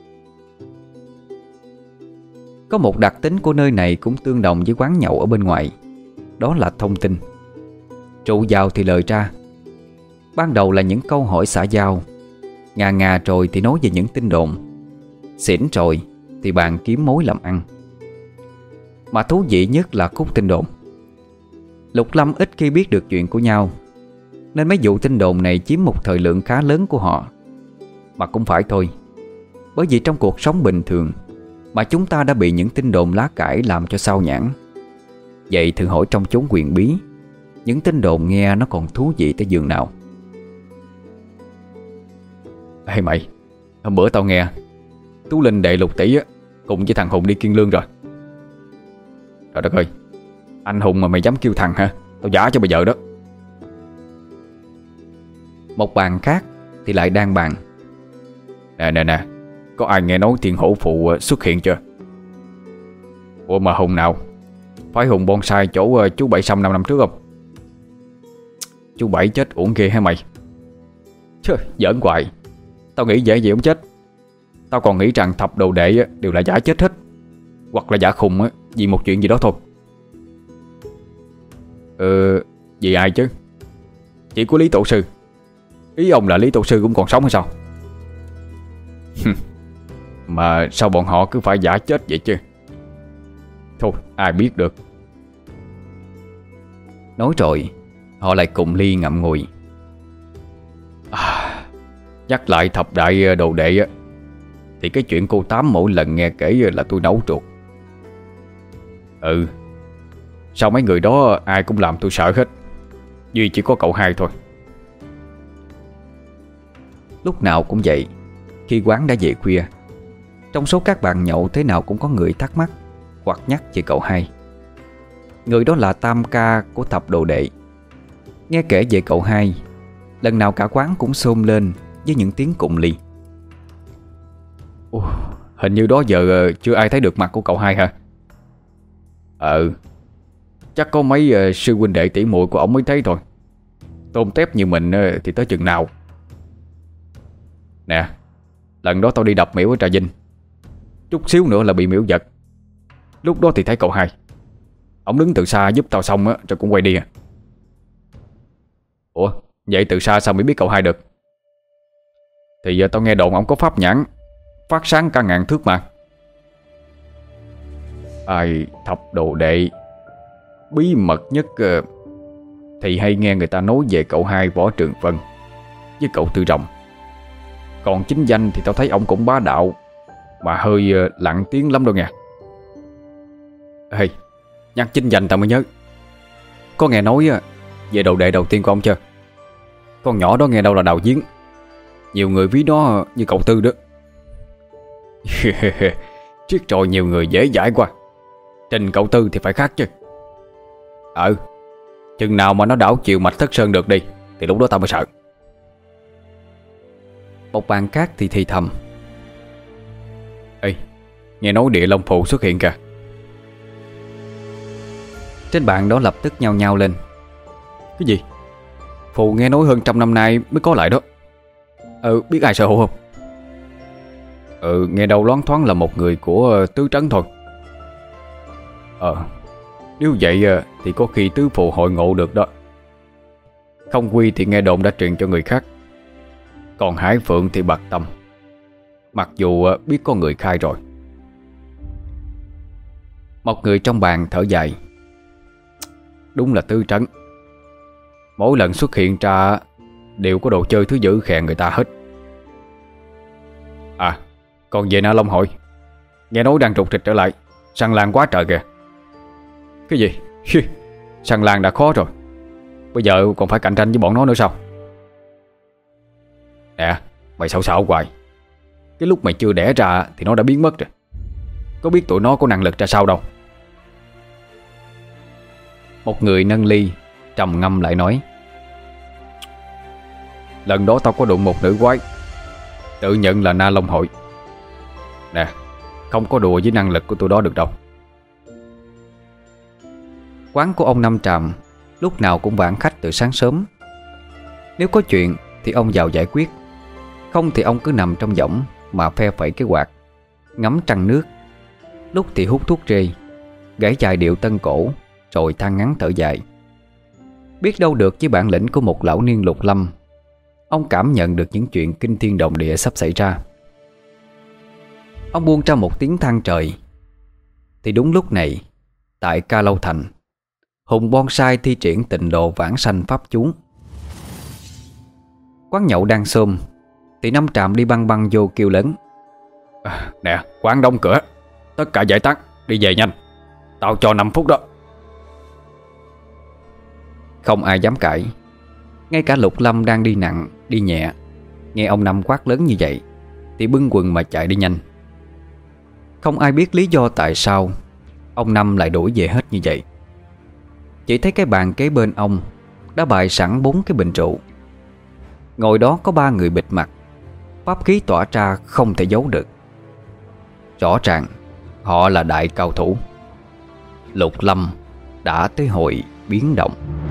Có một đặc tính của nơi này cũng tương đồng với quán nhậu ở bên ngoài, đó là thông tin. Trụ vào thì lời ra. Ban đầu là những câu hỏi xã giao, ngà ngà rồi thì nói về những tin đồn, xỉn rồi thì bàn kiếm mối làm ăn. Mà thú vị nhất là khúc tin đồn. Lục Lâm ít khi biết được chuyện của nhau, nên mấy vụ tin đồn này chiếm một thời lượng khá lớn của họ. Mà cũng phải thôi, bởi vì trong cuộc sống bình thường mà chúng ta đã bị những tin đồn lá cải làm cho sao nhãng. Vậy thử hỏi trong chốn quyền bí, những tin đồn nghe nó còn thú vị tới giường nào. Ê mày, hôm bữa tao nghe Tú Linh đệ Lục Tỷ á, cùng với thằng Hùng đi Kiên Lương rồi. Trời đất ơi, anh Hùng mà mày dám kêu thằng hả? Tao giả cho bây giờ đó. Một bàn khác thì lại đang bàn. Nè nè nè, có ai nghe nói Thiên Hổ Phụ xuất hiện chưa? Ủa mà Hùng nào? Phải Hùng bonsai chỗ chú Bảy Sâm năm năm trước không? Chú Bảy chết uổng ghê hả mày? Chứ giỡn hoài. Tao nghĩ dễ gì ông chết. Tao còn nghĩ rằng thập đồ đệ đều là giả chết hết, hoặc là giả khùng vì một chuyện gì đó thôi. Ờ, vì ai chứ? Chỉ có Lý Tổ Sư. Ý ông là Lý Tổ Sư cũng còn sống hay sao? Mà sao bọn họ cứ phải giả chết vậy chứ? Thôi ai biết được. Nói rồi họ lại cùng ly ngậm ngùi. à, Nhắc lại thập đại đồ đệ á, thì cái chuyện cô Tám mỗi lần nghe kể là tôi nấu ruột. Ừ, sao mấy người đó ai cũng làm tôi sợ hết, duy chỉ có cậu hai thôi. Lúc nào cũng vậy. Khi quán đã về khuya, trong số các bàn nhậu thế nào cũng có người thắc mắc hoặc nhắc về cậu hai. Người đó là tam ca của thập đồ đệ. Nghe kể về cậu hai, lần nào cả quán cũng xôn lên với những tiếng cụng ly. Ồ, hình như đó giờ chưa ai thấy được mặt của cậu hai hả? Ừ, chắc có mấy uh, sư huynh đệ tỷ muội của ổng mới thấy thôi. Tôm tép như mình uh, thì tới chừng nào. Nè, lần đó tao đi đập miễu ở Trà Vinh, chút xíu nữa là bị miễu giật. Lúc đó thì thấy cậu hai, ổng đứng từ xa giúp tao xong á, rồi cũng quay đi à. Ủa, vậy từ xa sao mới biết cậu hai được? Thì giờ tao nghe đồn ổng có pháp nhãn phát sáng cả ngàn thước mà. Ai thập đồ đệ bí mật nhất uh, thì hay nghe người ta nói về cậu hai Võ Trường Vân với cậu Tư Rồng. Còn chính danh thì tao thấy ông cũng bá đạo, mà hơi uh, lặng tiếng lắm đâu nha. Ê, nhắc chính danh tao mới nhớ, có nghe nói uh, về đồ đệ đầu tiên của ông chưa? Con nhỏ đó nghe đâu là Đào Giếng, nhiều người ví nó như cậu Tư đó. Triết rồi nhiều người dễ dãi quá, trình cậu Tư thì phải khác chứ. Ừ, chừng nào mà nó đảo chiều mạch Thất Sơn được đi thì lúc đó tao mới sợ. Một bàn khác thì thì thầm. Ê, nghe nói Địa Long Phụ xuất hiện kìa. Trên bàn đó lập tức nhao nhao lên. Cái gì? Phụ nghe nói hơn trăm năm nay mới có lại đó. Ừ, biết ai sở hữu không? Ừ, nghe đâu loáng thoáng là một người của uh, tứ trấn thôi. Ờ, nếu vậy uh, thì có khi tứ phụ hội ngộ được đó. Không Quy thì nghe đồn đã truyền cho người khác, còn Hải Phượng thì bạc tâm, mặc dù uh, biết có người khai rồi. Một người trong bàn thở dài. Đúng là tứ trấn, mỗi lần xuất hiện ra đều có đồ chơi thứ dữ khèn người ta hết. À, còn về Na Long hội, nghe nói đang trục trịch trở lại, săn lan quá trời kìa. Cái gì? Săn lan đã khó rồi, bây giờ còn phải cạnh tranh với bọn nó nữa sao? Nè, mày xạo xạo hoài. Cái lúc mày chưa đẻ ra thì nó đã biến mất rồi, có biết tụi nó có năng lực ra sao đâu. Một người nâng ly trầm ngâm lại nói. Lần đó tao có đụng một nữ quái, Tự nhận là Na Long Hội. Nè, không có đùa với năng lực của tụi đó được đâu. Quán của ông Năm Tràm lúc nào cũng vãn khách từ sáng sớm. Nếu có chuyện thì ông vào giải quyết, không thì ông cứ nằm trong võng mà phe phẩy cái quạt, ngắm trăng nước. Lúc thì hút thuốc rê, gảy chài điệu tân cổ, rồi than ngắn thở dài. Biết đâu được với bản lĩnh của một lão niên lục lâm, ông cảm nhận được những chuyện kinh thiên động địa sắp xảy ra. Ông buông ra một tiếng than trời. Thì đúng lúc này, tại Ca Lâu Thành, Hùng Bonsai thi triển tịnh độ vãng sanh pháp chú. Quán nhậu đang xôm thì Năm Tràm đi băng băng vô kêu lớn: à, Nè, quán đóng cửa, tất cả giải tán, đi về nhanh. Tao cho năm phút đó. Không ai dám cãi. Ngay cả Lục Lâm đang đi nặng, đi nhẹ, nghe ông Năm quát lớn như vậy thì bưng quần mà chạy đi nhanh. Không ai biết lý do tại sao ông Năm lại đuổi về hết như vậy. Chỉ thấy cái bàn kế bên ông đã bày sẵn bốn cái bình rượu. Ngồi đó có ba người bịt mặt, pháp khí tỏa ra không thể giấu được. Rõ ràng họ là đại cao thủ. Lục Lâm đã tới hồi biến động.